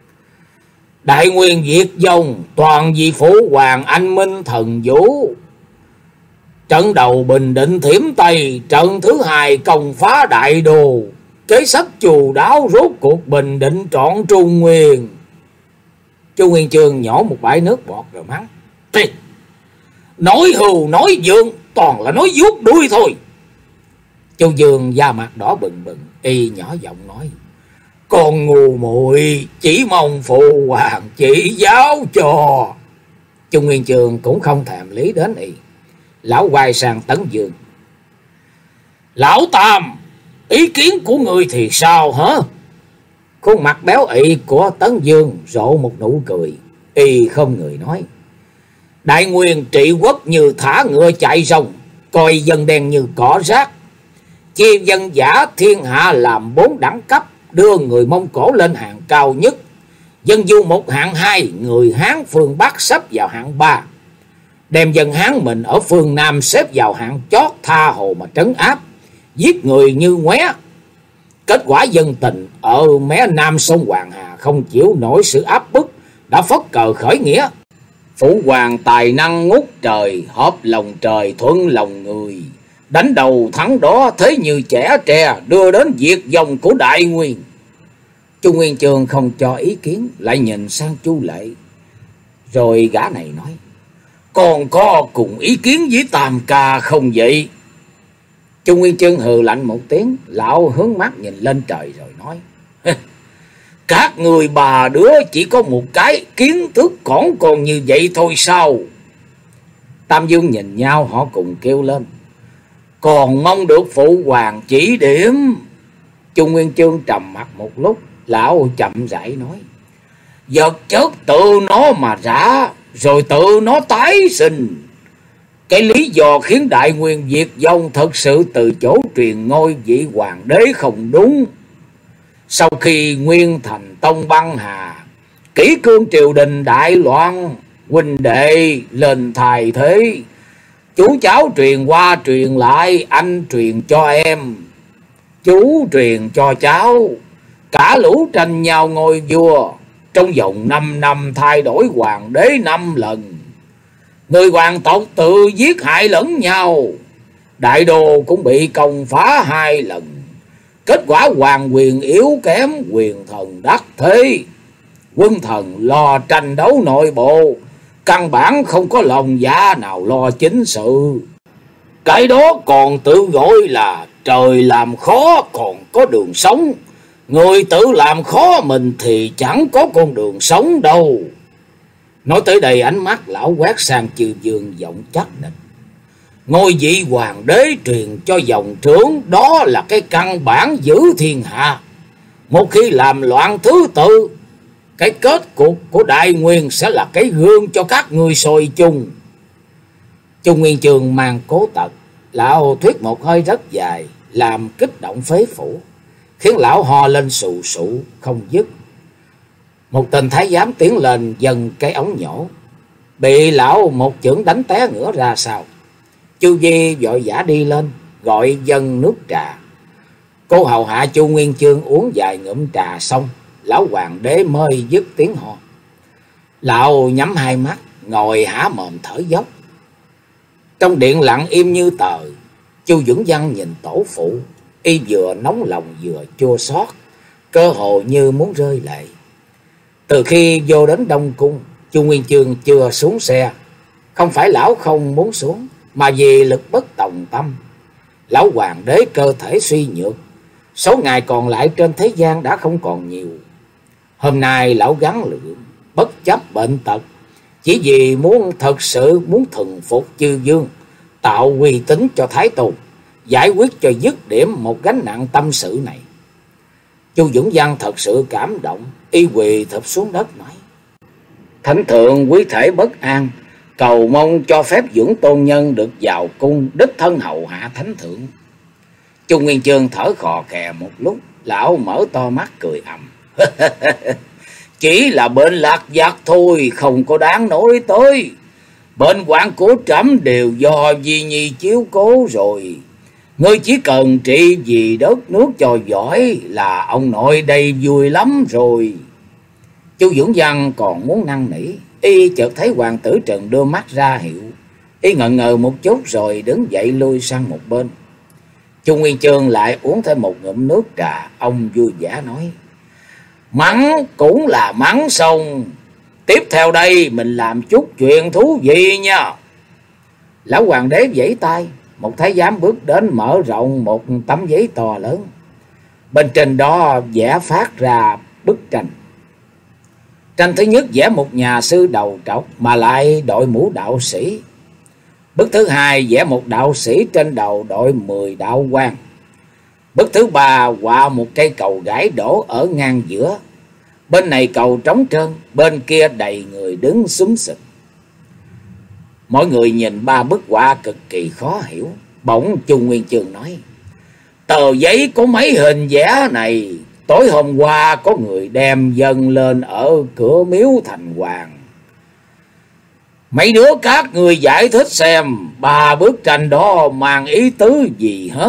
Đại nguyên diệt vong toàn vì Phụ hoàng anh minh thần vũ. Trận đầu Bình Định Thiểm Tây, trận thứ hai công phá Đại Đô, kế sách chu đáo rốt cuộc bình định trọn Trung Nguyên. Chu Nguyên Chương nhỏ một bãi nước bọt rồi mắng: nói hưu nói vượng, toàn là nói vuốt đuôi thôi. Chu Dương da mặt đỏ bừng bừng, y nhỏ giọng nói: con ngu muội, chỉ mong phụ hoàng chỉ giáo cho. Chu Nguyên Chương cũng không thèm lý đến y. Lão quay sang Tấn Dương: lão Tam, ý kiến của người thì sao hả? Khuôn mặt béo ị của Tấn Dương rộ một nụ cười, y không người nói: Đại Nguyên trị quốc như thả ngựa chạy rồng, coi dân đen như cỏ rác, chia dân giả thiên hạ làm bốn đẳng cấp, đưa người Mông Cổ lên hạng cao nhất, dân du một hạng hai, người Hán phương Bắc xếp vào hạng ba, đem dân Hán mình ở phương Nam xếp vào hạng chót, tha hồ mà trấn áp, giết người như ngoé. Kết quả dân tình ở mé Nam sông Hoàng Hà không chịu nổi sự áp bức, đã phất cờ khởi nghĩa. Phụ hoàng tài năng ngút trời, hợp lòng trời thuận lòng người, đánh đầu thắng đó thế như trẻ tre, đưa đến diệt vong của Đại Nguyên. Chu Nguyên Chương không cho ý kiến, lại nhìn sang Chu Lệ, rồi gã này nói: còn có cùng ý kiến với Tam ca không vậy? Chu Nguyên Chương hừ lạnh một tiếng, lão hướng mắt nhìn lên trời rồi nói: các người bà đứa chỉ có một cái kiến thức còn còn như vậy thôi sao? Tam Dương nhìn nhau, họ cùng kêu lên: còn mong được phụ hoàng chỉ điểm. Chu Nguyên Chương trầm mặt một lúc, lão chậm rãi nói: vật chất tự nó mà rã, rồi tự nó tái sinh. Cái lý do khiến Đại Nguyên diệt vong thật sự từ chỗ truyền ngôi vị hoàng đế không đúng. Sau khi Nguyên Thành Tông băng hà, kỷ cương triều đình đại loạn, huynh đệ lên thay thế, chú cháu truyền qua truyền lại, anh truyền cho em, chú truyền cho cháu, cả lũ tranh nhau ngôi vua. Trong vòng năm năm thay đổi hoàng đế năm lần, người hoàng tộc tự giết hại lẫn nhau, đại đô cũng bị công phá hai lần. Kết quả hoàng quyền yếu kém, quyền thần đắc thế, quân thần lo tranh đấu nội bộ, căn bản không có lòng dạ nào lo chính sự. Cái đó còn tự gọi là trời làm khó còn có đường sống, người tự làm khó mình thì chẳng có con đường sống đâu. Nói tới đây, ánh mắt lão quét sang Chư Dương giọng chắc nịch: ngôi vị hoàng đế truyền cho dòng trưởng, đó là cái căn bản giữ thiên hạ. Một khi làm loạn thứ tự, cái kết cục của Đại Nguyên sẽ là cái gương cho các ngươi soi chung. Chu Nguyên Chương mang cố tật, lão thuyết một hơi rất dài, làm kích động phế phủ, khiến lão ho lên sù sụ không dứt. Một tên thái giám tiến lên dần cái ống nhổ, bị lão một chưởng đánh té ngửa ra sau. Chu Di vội vã đi lên gọi dân nước trà. Cô hầu hạ Chu Nguyên Chương uống vài ngụm trà xong, lão hoàng đế mới dứt tiếng ho. Lão nhắm hai mắt, ngồi há mồm thở dốc. Trong điện lặng im như tờ. Chu Vững Văn nhìn tổ phụ, y vừa nóng lòng vừa chua xót, cơ hồ như muốn rơi lệ. Từ khi vô đến Đông Cung, Chu Nguyên Chương chưa xuống xe. Không phải lão không muốn xuống, mà vì lực bất tòng tâm. Lão hoàng đế cơ thể suy nhược, số ngày còn lại trên thế gian đã không còn nhiều. Hôm nay lão gắng lượng, bất chấp bệnh tật, chỉ vì muốn thật sự muốn thuần phục Chư Dương, tạo uy tín cho Thái Tôn, giải quyết cho dứt điểm một gánh nặng tâm sự này. Chu Vững Văn thật sự cảm động, y quỳ thụp xuống đất nói: Thánh thượng quý thể bất an, cầu mong cho phép Dưỡng Tôn nhân được vào cung đích thân hầu hạ thánh thượng. Chu Nguyên Chương thở khò khè một lúc, lão mở to mắt cười ầm: chỉ là bệnh lạc giặc thôi, không có đáng nói tới. Bệnh hoạn của trẫm đều do Di Nhi chiếu cố rồi. Ngươi chỉ cần trị vì đất nước cho giỏi là ông nội đây vui lắm rồi. Chu Vững Văn còn muốn năn nỉ, y chợt thấy hoàng tử Trần đưa mắt ra hiệu. Y ngần ngừ một chút rồi đứng dậy lui sang một bên. Chu Nguyên Chương lại uống thêm một ngụm nước trà, ông vui vẻ nói: mắng cũng là mắng xong, Tiếp theo đây mình làm chút chuyện thú vị nha. Lão hoàng đế vẫy tay, một thái giám bước đến mở rộng một tấm giấy to lớn. Bên trên đó vẽ phát ra bức tranh. Tranh thứ nhất vẽ một nhà sư đầu trọc mà lại đội mũ đạo sĩ. Bức thứ hai vẽ một đạo sĩ trên đầu đội mười đạo quan. Bức thứ ba họa một cây cầu gãy đổ ở ngang giữa. Bên này cầu trống trơn, bên kia đầy người đứng xúm xịt. Mọi người nhìn ba bức họa cực kỳ khó hiểu. Bỗng Chu Nguyên Chương nói: tờ giấy có mấy hình vẽ này, tối hôm qua có người đem dâng lên ở cửa miếu thành hoàng. Mấy đứa các người giải thích xem ba bức tranh đó mang ý tứ gì hả?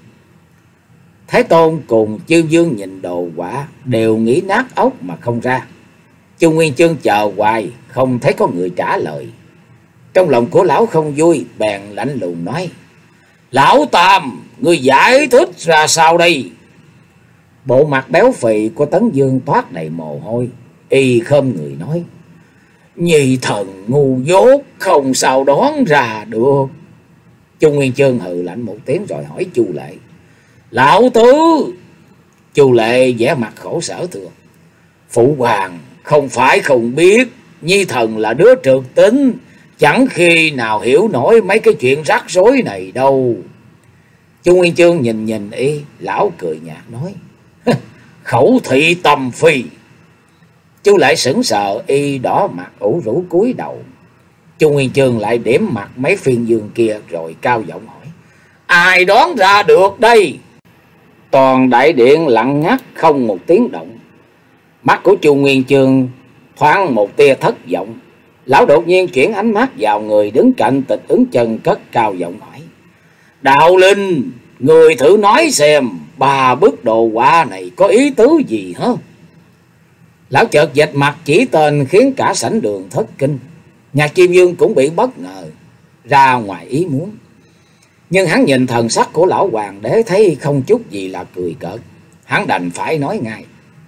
Thái Tôn cùng Chư Dương nhìn đồ họa đều nghĩ nát óc mà không ra. Chu Nguyên Chương chờ hoài không thấy có người trả lời. Trong lòng của lão không vui, bèn lạnh lùng nói: Lão Tam, người giải thích ra sao đây? Bộ mặt béo phì của Tấn Dương toát đầy mồ hôi, y khom người nói: Nhi thần ngu dốt, không sao đoán ra được. Chu Nguyên Chương hừ lạnh một tiếng rồi hỏi Chu Lệ: Lão Tứ? Chu Lệ vẻ mặt khổ sở thưa: Phụ hoàng không phải không biết, Nhi thần là đứa trượt tính, chẳng khi nào hiểu nổi mấy cái chuyện rắc rối này đâu. Chu Nguyên Chương nhìn nhìn y, lão cười nhạt nói: Khẩu thị tầm phi. Chu Lệ sững sờ, y đỏ mặt ủ rũ cúi đầu. Chu Nguyên Chương lại điểm mặt mấy phiên dương kia rồi cao giọng hỏi: Ai đoán ra được đây? Toàn đại điện lặng ngắt không một tiếng động. Mắt của Chu Nguyên Chương thoáng một tia thất vọng. Lão đột nhiên chuyển ánh mắt vào người đứng cạnh Tịch Ứng Chân, cất cao giọng hỏi: Đạo Linh, người thử nói xem ba bức đồ họa này có ý tứ gì hả? Lão chợt vạch mặt chỉ tên khiến cả sảnh đường thất kinh. Nhạc Kim Dương cũng bị bất ngờ, ra ngoài ý muốn. Nhưng hắn nhìn thần sắc của lão hoàng đế thấy không chút gì là cười cợt. Hắn đành phải nói ngay: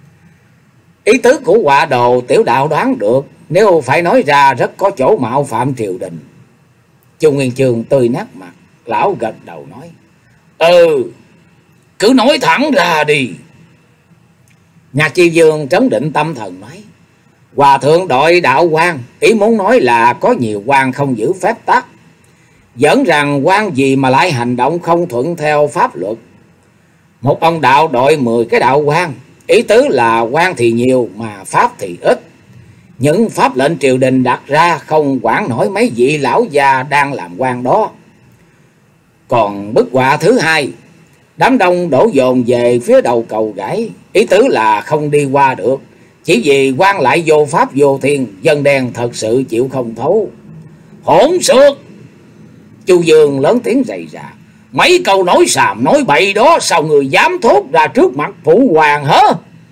Ý tứ của họa đồ tiểu đạo đoán được, nếu phải nói ra rất có chỗ mạo phạm triều đình. Chu Nguyên Chương tươi nát mặt, lão gật đầu nói: Ừ, cứ nói thẳng ra đi. Nhạc Chi Dương trấn định tâm thần nói: Hòa thượng đội đạo quan, ý muốn nói là có nhiều quan không giữ phép tắc, dẫn rằng quan gì mà lại hành động không thuận theo pháp luật. Một ông đạo đội mười cái đạo quan, ý tứ là quan thì nhiều mà pháp thì ít. Những pháp lệnh triều đình đặt ra không quản nổi mấy vị lão già đang làm quan đó. Còn bức họa thứ hai, đám đông đổ dồn về phía đầu cầu gãy, ý tứ là không đi qua được, chỉ vì quan lại vô pháp vô thiên, dân đen thật sự chịu không thấu. Hỗn xược! Chu Dương lớn tiếng rầy rà: Mấy câu nói xàm nói bậy đó sao người dám thốt ra trước mặt phụ hoàng hả?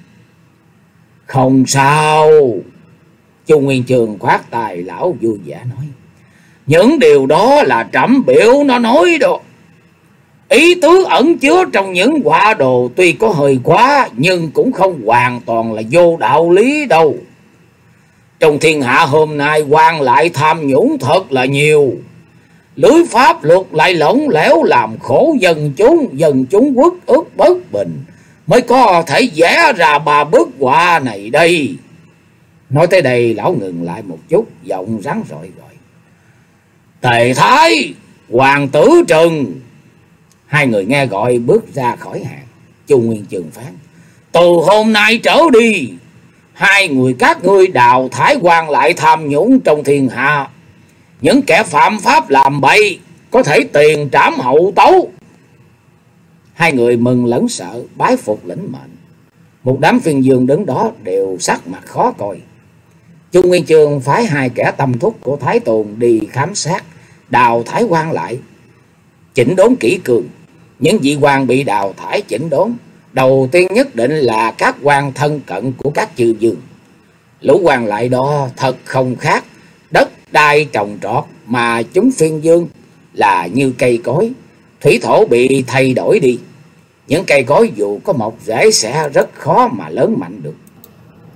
Không sao. Chu Nguyên Chương khoát tay, lão vui vẻ nói: Những điều đó là trẫm biểu nó nói đó. Ý tứ ẩn chứa trong những họa đồ tuy có hơi quá, nhưng cũng không hoàn toàn là vô đạo lý đâu. Trong thiên hạ hôm nay quan lại tham nhũng thật là nhiều, lưới pháp luật lại lỏng lẻo làm khổ dân chúng, dân chúng uất ức bất bình, mới có thể vẽ ra ba bức họa này đây. Nói tới đây lão ngừng lại một chút, giọng rắn rỏi gọi: Tề Thái, Hoàng tử Trừng. Hai người nghe gọi bước ra khỏi hàng. Chu Nguyên Chương phán: Từ hôm nay trở đi, hai người các ngươi đào thải quan lại tham nhũng trong thiên hạ. Những kẻ phạm pháp làm bậy có thể tiền trảm hậu tấu. Hai người mừng lẫn sợ, bái phục lĩnh mệnh. Một đám phiên dương đứng đó đều sắc mặt khó coi. Chu Nguyên Chương phái hai kẻ tâm thúc của Thái Tôn đi khám sát, đào thải quan lại, chỉnh đốn kỹ cường. Những vị quan bị đào thải chỉnh đốn, đầu tiên nhất định là các quan thân cận của các chư vương. Lũ quan lại đó thật không khác đất đai trồng trọt, mà chúng phiên dương là như cây cối, thủy thổ bị thay đổi đi. Những cây cối dù có mọc rễ sẽ rất khó mà lớn mạnh được.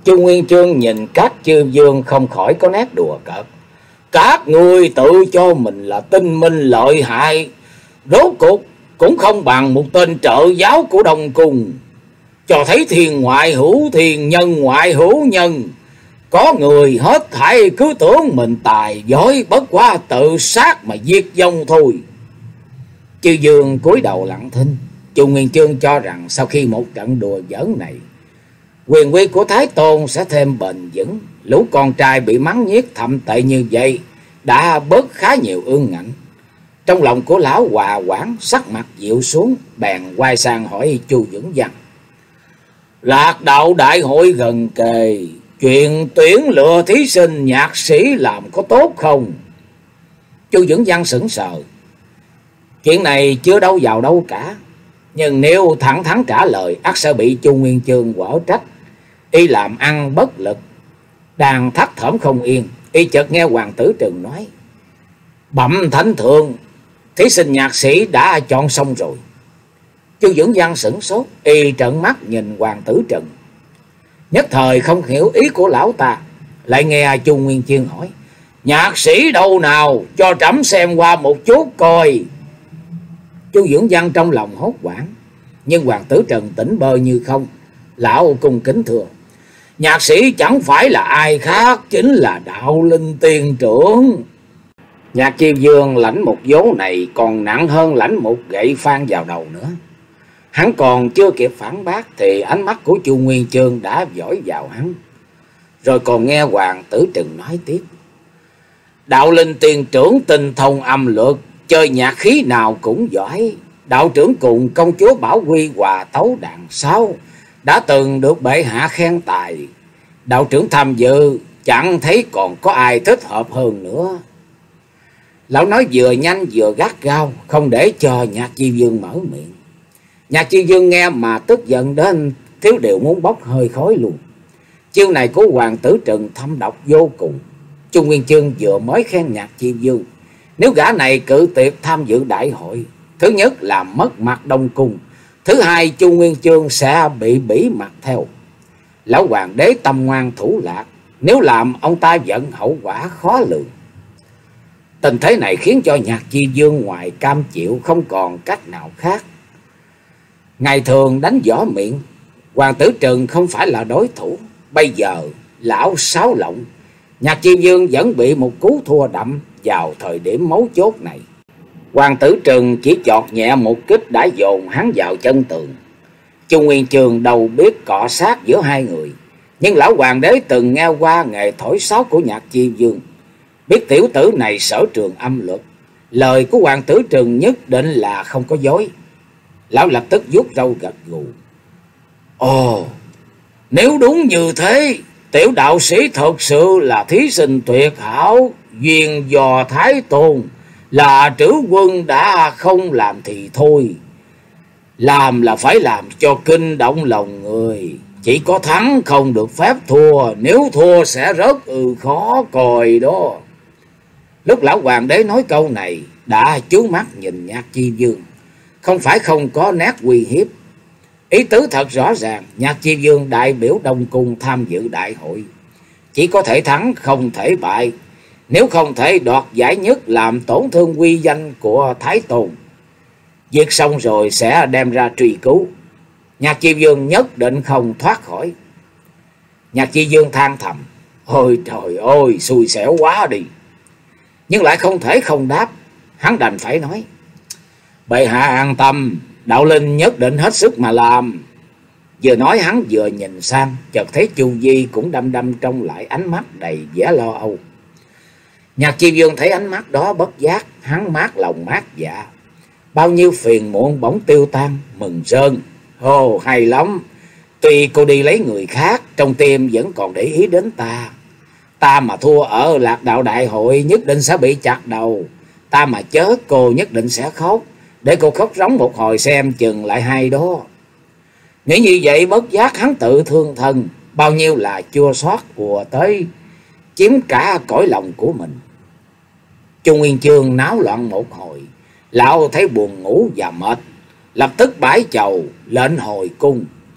Chu Nguyên Chương nhìn các chư vương không khỏi có nét đùa cợt. Các ngươi tự cho mình là tinh minh lợi hại, rốt cuộc cũng không bằng một tên trợ giáo của Đông Cung. Cho thấy thiên ngoại hữu thiên, nhân ngoại hữu nhân. Có người hết thảy cứ tưởng mình tài giỏi, bất quá tự sát mà diệt vong thôi. Chư vương cúi đầu lặng thinh. Chu Nguyên Chương cho rằng sau khi một trận đùa giỡn này, quyền uy của Thái Tôn sẽ thêm bền vững. Lũ con trai bị mắng nhiếc thậm tệ như vậy đã bớt khá nhiều ương ngạnh. Trong lòng của lão Hòa Quảng sắc mặt dịu xuống, bèn quay sang hỏi Chu Dưỡng Văn. Lạc đạo đại hội gần kề, chuyện tuyển lựa thí sinh nhạc sĩ làm có tốt không? Chu Dưỡng Văn sững sờ. Chuyện này chưa đâu vào đâu cả, nhưng nếu thẳng thắn trả lời ắt sẽ bị Chu Nguyên Chương quở trách. Y làm ăn bất lực, đang thắt thỏm không yên, y chợt nghe Hoàng tử Trừng nói: Bẩm thánh thượng, thí sinh nhạc sĩ đã chọn xong rồi. Chu Dưỡng Văn sửng sốt, y trợn mắt nhìn Hoàng tử Trừng, nhất thời không hiểu ý của lão ta. Lại nghe Chu Nguyên Chương hỏi: Nhạc sĩ đâu nào, cho trẫm xem qua một chút coi. Chu Dưỡng Văn trong lòng hốt hoảng, nhưng Hoàng tử Trừng tỉnh bơ như không. Lão cung kính thưa: Nhạc sĩ chẳng phải là ai khác, chính là Đạo Linh Tiên Trưởng. Nhạc Chi Vương lãnh một vố này còn nặng hơn lãnh một gậy phan vào đầu nữa. Hắn còn chưa kịp phản bác thì ánh mắt của Chu Nguyên Chương đã dõi vào hắn. Rồi còn nghe Hoàng tử Trừng nói tiếp: Đạo Linh Tiên Trưởng tinh thông âm luật, chơi nhạc khí nào cũng giỏi. Đạo trưởng cùng công chúa Bảo Quy hòa tấu đàn sáu, đã từng được bệ hạ khen tài. Đạo trưởng tham dự, chẳng thấy còn có ai thích hợp hơn nữa. Lão nói vừa nhanh vừa gắt gao, không để cho Nhạc Chi Vương mở miệng. Nhạc Chi Vương nghe mà tức giận đến thiếu điều muốn bốc hơi khói luôn. Chiêu này của Hoàng tử Trừng thâm độc vô cùng. Chu Nguyên Chương vừa mới khen Nhạc Chi Vương, nếu gã này cự tuyệt tham dự đại hội, thứ nhất là mất mặt Đông Cung, thứ hai Chu Nguyên Chương sẽ bị bỉ mặt theo. Lão hoàng đế tâm ngoan thủ lạc, nếu làm ông ta giận hậu quả khó lường. Tình thế này khiến cho Nhạc Chi Vương ngoài cam chịu không còn cách nào khác. Ngày thường đánh võ miệng, Hoàng tử Trừng không phải là đối thủ. Bây giờ lão sáo lộng, Nhạc Chi Vương vẫn bị một cú thua đậm vào thời điểm mấu chốt này. Hoàng tử Trừng chỉ chọt nhẹ một kích đã dồn hắn vào chân tường. Chu Nguyên Chương đâu biết cọ sát giữa hai người, nhưng lão hoàng đế từng nghe qua nghề thổi sáo của Nhạc Chi Vương, biết tiểu tử này sở trường âm luật, lời của Hoàng tử Trừng nhất định là không có dối. Lão lập tức vuốt râu gật gù: Ồ, nếu đúng như thế, tiểu đạo sĩ thật sự là thí sinh tuyệt hảo, duyên dò Thái Tôn, là trữ quân đã không làm thì thôi. Làm là phải làm cho kinh động lòng người, chỉ có thắng không được phép thua, nếu thua sẽ rất ừ khó coi đó. Lúc lão hoàng đế nói câu này, đã chú mắt nhìn Nhạc Chi Vương, không phải không có nét uy hiếp. Ý tứ thật rõ ràng, Nhạc Chi Vương đại biểu Đông Cung tham dự đại hội, chỉ có thể thắng không thể bại. Nếu không thể đoạt giải nhất làm tổn thương uy danh của Thái Tôn, việc xong rồi sẽ đem ra truy cứu, Nhạc Chi Vương nhất định không thoát khỏi. Nhạc Chi Vương than thầm: Ôi trời ơi, xui xẻo quá đi. Nhưng lại không thể không đáp, hắn đành phải nói: Bệ hạ an tâm, Đạo Linh nhất định hết sức mà làm. Vừa nói hắn vừa nhìn sang, chợt thấy Chu Di cũng đăm đăm trông lại ánh mắt đầy vẻ lo âu. Nhạc Chi Vương thấy ánh mắt đó bất giác, hắn mát lòng mát dạ, bao nhiêu phiền muộn bỗng tiêu tan, mừng rơn. Ồ, hay lắm, tuy cô đi lấy người khác, trong tim vẫn còn để ý đến ta. Ta mà thua ở Lạc Đạo đại hội nhất định sẽ bị chặt đầu. Ta mà chết cô nhất định sẽ khóc, để cô khóc rống một hồi xem chừng lại hay đó. Nghĩ như vậy bất giác hắn tự thương thân, bao nhiêu là chua xót ùa tới, chiếm cả cõi lòng của mình. Chu Nguyên Chương náo loạn một hồi, lão thấy buồn ngủ và mệt, lập tức bãi chầu lệnh hồi cung.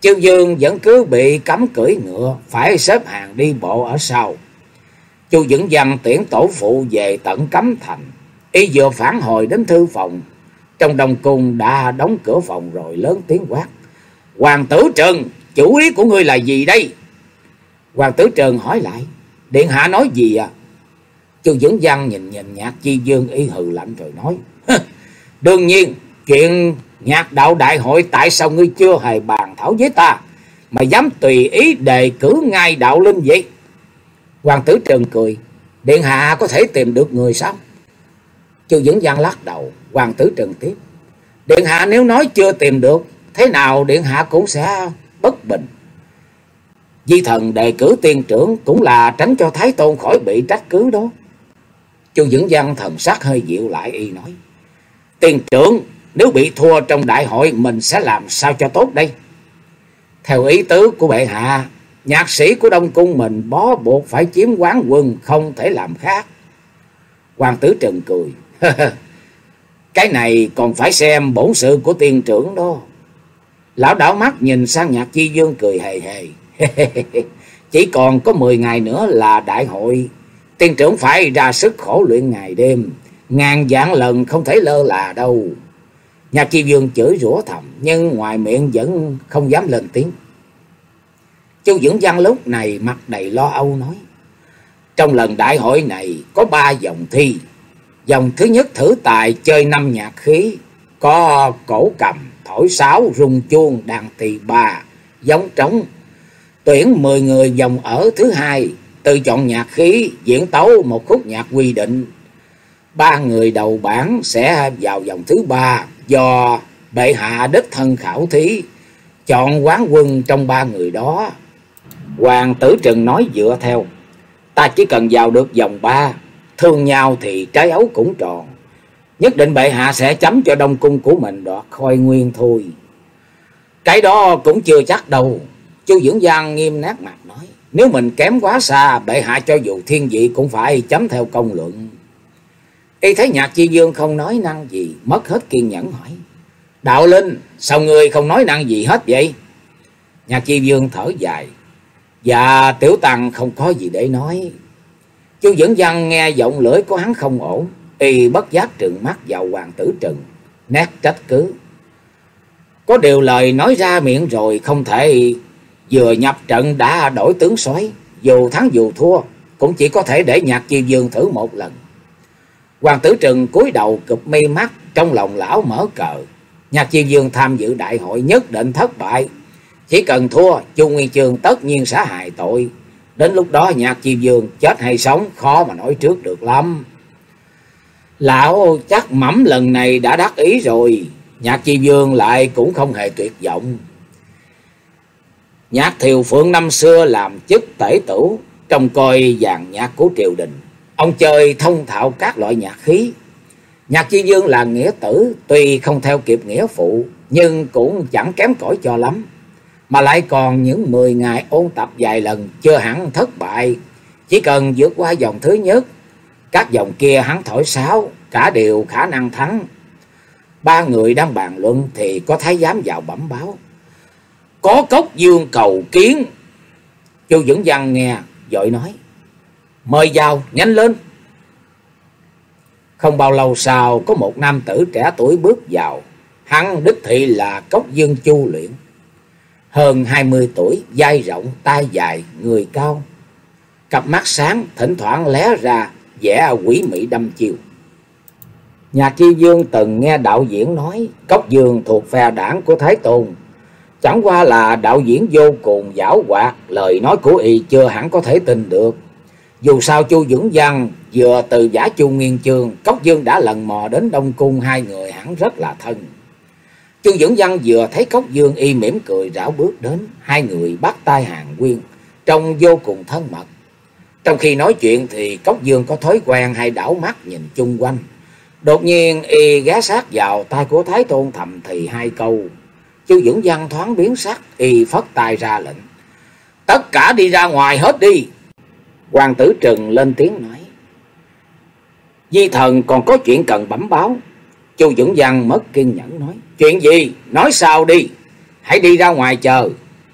Chương Dương vẫn cứ bị cấm cưỡi ngựa, phải xếp hàng đi bộ ở sau. Chu Vĩnh Văn tiễn tổ phụ về tận Cấm Thành. Y vừa phản hồi đến thư phòng, trong Đông Cung đã đóng cửa phòng rồi lớn tiếng quát: "Hoàng tử Trừng, chủ ý của ngươi là gì đây?" Hoàng tử Trừng hỏi lại: "Điện hạ nói gì à?" Chu Vĩnh Văn nhìn nhìn Nhạc Chi Dương, y hừ lạnh rồi nói: "Đương nhiên, chuyện Nhạc đạo đại hội tại sao ngươi chưa hề bàn thảo với ta, mà dám tùy ý đề cử ngay đạo linh vậy?" Hoàng tử Trừng cười: "Điện hạ có thể tìm được người sao?" Chu Vĩnh Văn lắc đầu. Hoàng tử Trừng tiếp: "Điện hạ nếu nói chưa tìm được, thế nào điện hạ cũng sẽ bất bình. Di thần đề cử tiên trưởng cũng là tránh cho Thái Tôn khỏi bị trách cứ đó." Chu Vĩnh Văn thần sắc hơi dịu lại, y nói: "Tiên trưởng nếu bị thua trong đại hội, mình sẽ làm sao cho tốt đây?" "Theo ý tứ của bệ hạ, nhạc sĩ của Đông Cung mình bó buộc phải chiếm quán quân, không thể làm khác." Hoàng tử Trừng cười: "Cái này còn phải xem bổn sự của tiên trưởng đó." Lão đảo mắt nhìn sang Nhạc Chi Dương cười hề hề: "Chỉ còn có mười ngày nữa là đại hội, tiên trưởng phải ra sức khổ luyện ngày đêm, ngàn vạn lần không thể lơ là đâu." Nhạc Chi Dương chửi rủa thầm, nhưng ngoài miệng vẫn không dám lên tiếng. Chu Vĩnh Văn lúc này mặt đầy lo âu nói: "Trong lần đại hội này có ba vòng thi. Vòng thứ nhất thử tài chơi năm nhạc khí, có cổ cầm, thổi sáo, rung chuông, đàn tỳ bà, giống trống. Tuyển mười người vòng ở thứ hai, tự chọn nhạc khí, diễn tấu một khúc nhạc quy định. Ba người đầu bảng sẽ vào vòng thứ ba, do bệ hạ đích thân khảo thí, chọn quán quân trong ba người đó." Hoàng tử Trừng nói dựa theo: "Ta chỉ cần vào được vòng ba, thương nhau thì trái ấu cũng tròn. Nhất định bệ hạ sẽ chấm cho Đông Cung của mình đoạt khôi nguyên thôi." "Cái đó cũng chưa chắc đâu." Chu Vĩnh Văn nghiêm nét mặt nói: "Nếu mình kém quá xa, bệ hạ cho dù thiên vị cũng phải chấm theo công luận." Y thấy Nhạc Chi Dương không nói năng gì, mất hết kiên nhẫn hỏi: "Đạo linh, sao ngươi không nói năng gì hết vậy?" Nhạc Chi Dương thở dài: "Dạ tiểu tăng không có gì để nói." Chu Vĩnh Văn nghe giọng lưỡi của hắn không ổn, y bất giác trừng mắt vào Hoàng tử Trừng, nét trách cứ: "Có điều lời nói ra miệng rồi không thể vừa nhập trận đã đổi tướng soái, dù thắng dù thua cũng chỉ có thể để Nhạc Chi Dương thử một lần." Hoàng tử Trừng cúi đầu cụp mi mắt, trong lòng lão mở cờ: Nhạc Chi Dương tham dự đại hội nhất định thất bại, chỉ cần thua Chu Nguyên Chương tất nhiên sẽ hài tội. Đến lúc đó Nhạc Chi Dương chết hay sống khó mà nói trước được lắm. Lão chắc mẩm lần này đã đắc ý rồi. Nhạc Chi Dương lại cũng không hề tuyệt vọng. Nhạc Thiều Phượng năm xưa làm chức tể tử, trông coi dàn nhạc của triều đình. Ông chơi thông thạo các loại nhạc khí. Nhạc Chi Dương là nghĩa tử, tuy không theo kịp nghĩa phụ, nhưng cũng chẳng kém cỏi cho lắm. Mà lại còn những mười ngày ôn tập vài lần, chưa hẳn thất bại. Chỉ cần vượt qua vòng thứ nhất, các vòng kia hắn thổi sáo, cả đều khả năng thắng. Ba người đang bàn luận thì có thái giám vào bẩm báo: "Có Cốc Dương cầu kiến." Chu Vĩnh Văn nghe vội nói: "Mời vào, nhanh lên." Không bao lâu sau, có một nam tử trẻ tuổi bước vào. Hắn đích thị là Cốc Dương Chu Luyện, hơn hai mươi tuổi, vai rộng, tai dài, người cao, cặp mắt sáng, thỉnh thoảng lé ra vẻ quỷ mị đăm chiêu. Nhạc Chi Dương từng nghe đạo diễn nói Cốc Dương thuộc phe đảng của Thái Tôn, chẳng qua là đạo diễn vô cùng giảo hoạt, lời nói của y chưa hẳn có thể tin được. Dù sao Chu Vĩnh Văn vừa từ giả Chu Nguyên Chương, Cốc Dương đã lần mò đến Đông Cung, hai người hẳn rất là thân. Chu Vĩnh Văn vừa thấy Cốc Dương, y mỉm cười rảo bước đến, hai người bắt tay hàng huyên, trông vô cùng thân mật. Trong khi nói chuyện thì Cốc Dương có thói quen hay đảo mắt nhìn chung quanh. Đột nhiên y ghé sát vào tai của Thái Tôn thầm thì hai câu. Chu Vĩnh Văn thoáng biến sắc, y phất tay ra lệnh: "Tất cả đi ra ngoài hết đi." Hoàng tử Trừng lên tiếng nói: "Di thần còn có chuyện cần bẩm báo." Chu Vĩnh Văn mất kiên nhẫn nói: "Chuyện gì? Nói sao đi, hãy đi ra ngoài chờ."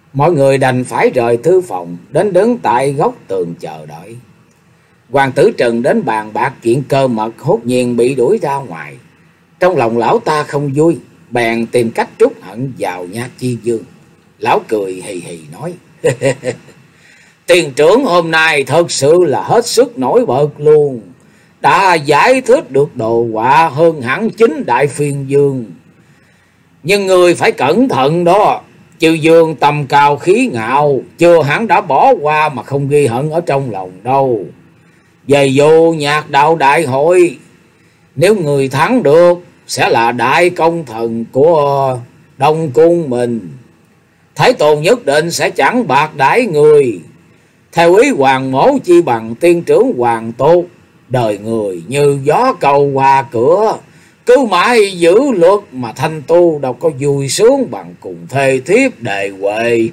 Mọi người đành phải rời thư phòng đến đứng tại góc tường chờ đợi. Hoàng tử Trần đến bàn bạc chuyện cơ mật hốt nhiên bị đuổi ra ngoài. Trong lòng lão ta không vui, bèn tìm cách trút hận vào Nhạc Chi Dương. Lão cười hì hì nói: Tiền trưởng hôm nay thật sự là hết sức nổi bật luôn, đã giải thích được đồ họa hơn hẳn chính đại phiên dương. Nhưng người phải cẩn thận đó, Chư Dương tầm cao khí ngạo, chưa hẳn đã bỏ qua mà không ghi hận ở trong lòng đâu. Về dù nhạc đạo đại hội, nếu người thắng được sẽ là đại công thần của Đông Cung mình. Thái Tôn nhất định sẽ chẳng bạc đãi người. Theo ý hoàng mẫu chi bằng tiên trưởng hoàng tốt, đời người như gió cầu qua cửa, cứ mãi giữ luật mà thanh tu đâu có vui sướng bằng cùng thê thiếp đề huệ.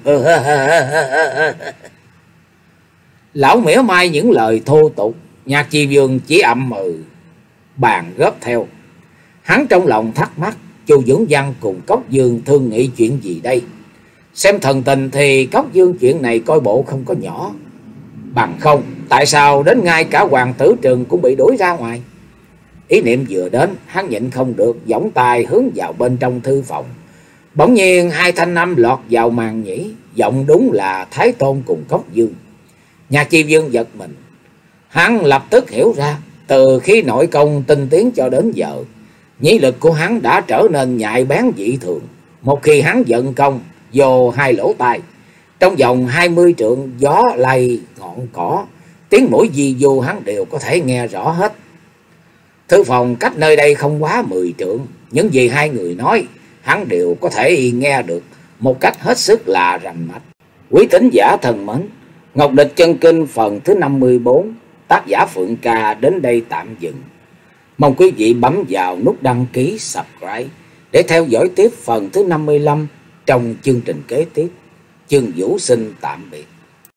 Lão mỉa mai những lời thô tục, Nhạc Chi Dương chỉ ậm ừ, bàn góp theo. Hắn trong lòng thắc mắc, Chu Dưỡng Văn cùng Cốc Dương thương nghị chuyện gì đây? Xem thần tình thì Cốc Dương chuyện này coi bộ không có nhỏ. Bằng không, tại sao đến ngay cả Hoàng tử Trừng cũng bị đuổi ra ngoài? Ý niệm vừa đến, hắn nhịn không được, giỏng tay hướng vào bên trong thư phòng. Bỗng nhiên hai thanh âm lọt vào màn nhĩ, giọng đúng là Thái Tôn cùng Cốc Dương. Nhạc Chi Dương giật mình, hắn lập tức hiểu ra, từ khi nội công tinh tiến cho đến giờ, nhĩ lực của hắn đã trở nên nhạy bén dị thường. Một khi hắn vận công vô hai lỗ tai, trong vòng hai mươi trượng gió lay ngọn cỏ, tiếng mũi di du hắn đều có thể nghe rõ hết. Thư phòng cách nơi đây không quá mười trượng, những gì hai người nói hắn đều có thể nghe được một cách hết sức là rành mạch. Quý thính giả thân mến, Ngọc Địch Chân Kinh phần thứ năm mươi bốn, tác giả Phượng Ca đến đây tạm dừng. Mong quý vị bấm vào nút đăng ký subscribe để theo dõi tiếp phần thứ năm mươi lăm trong chương trình kế tiếp. Chương Vũ xin tạm biệt.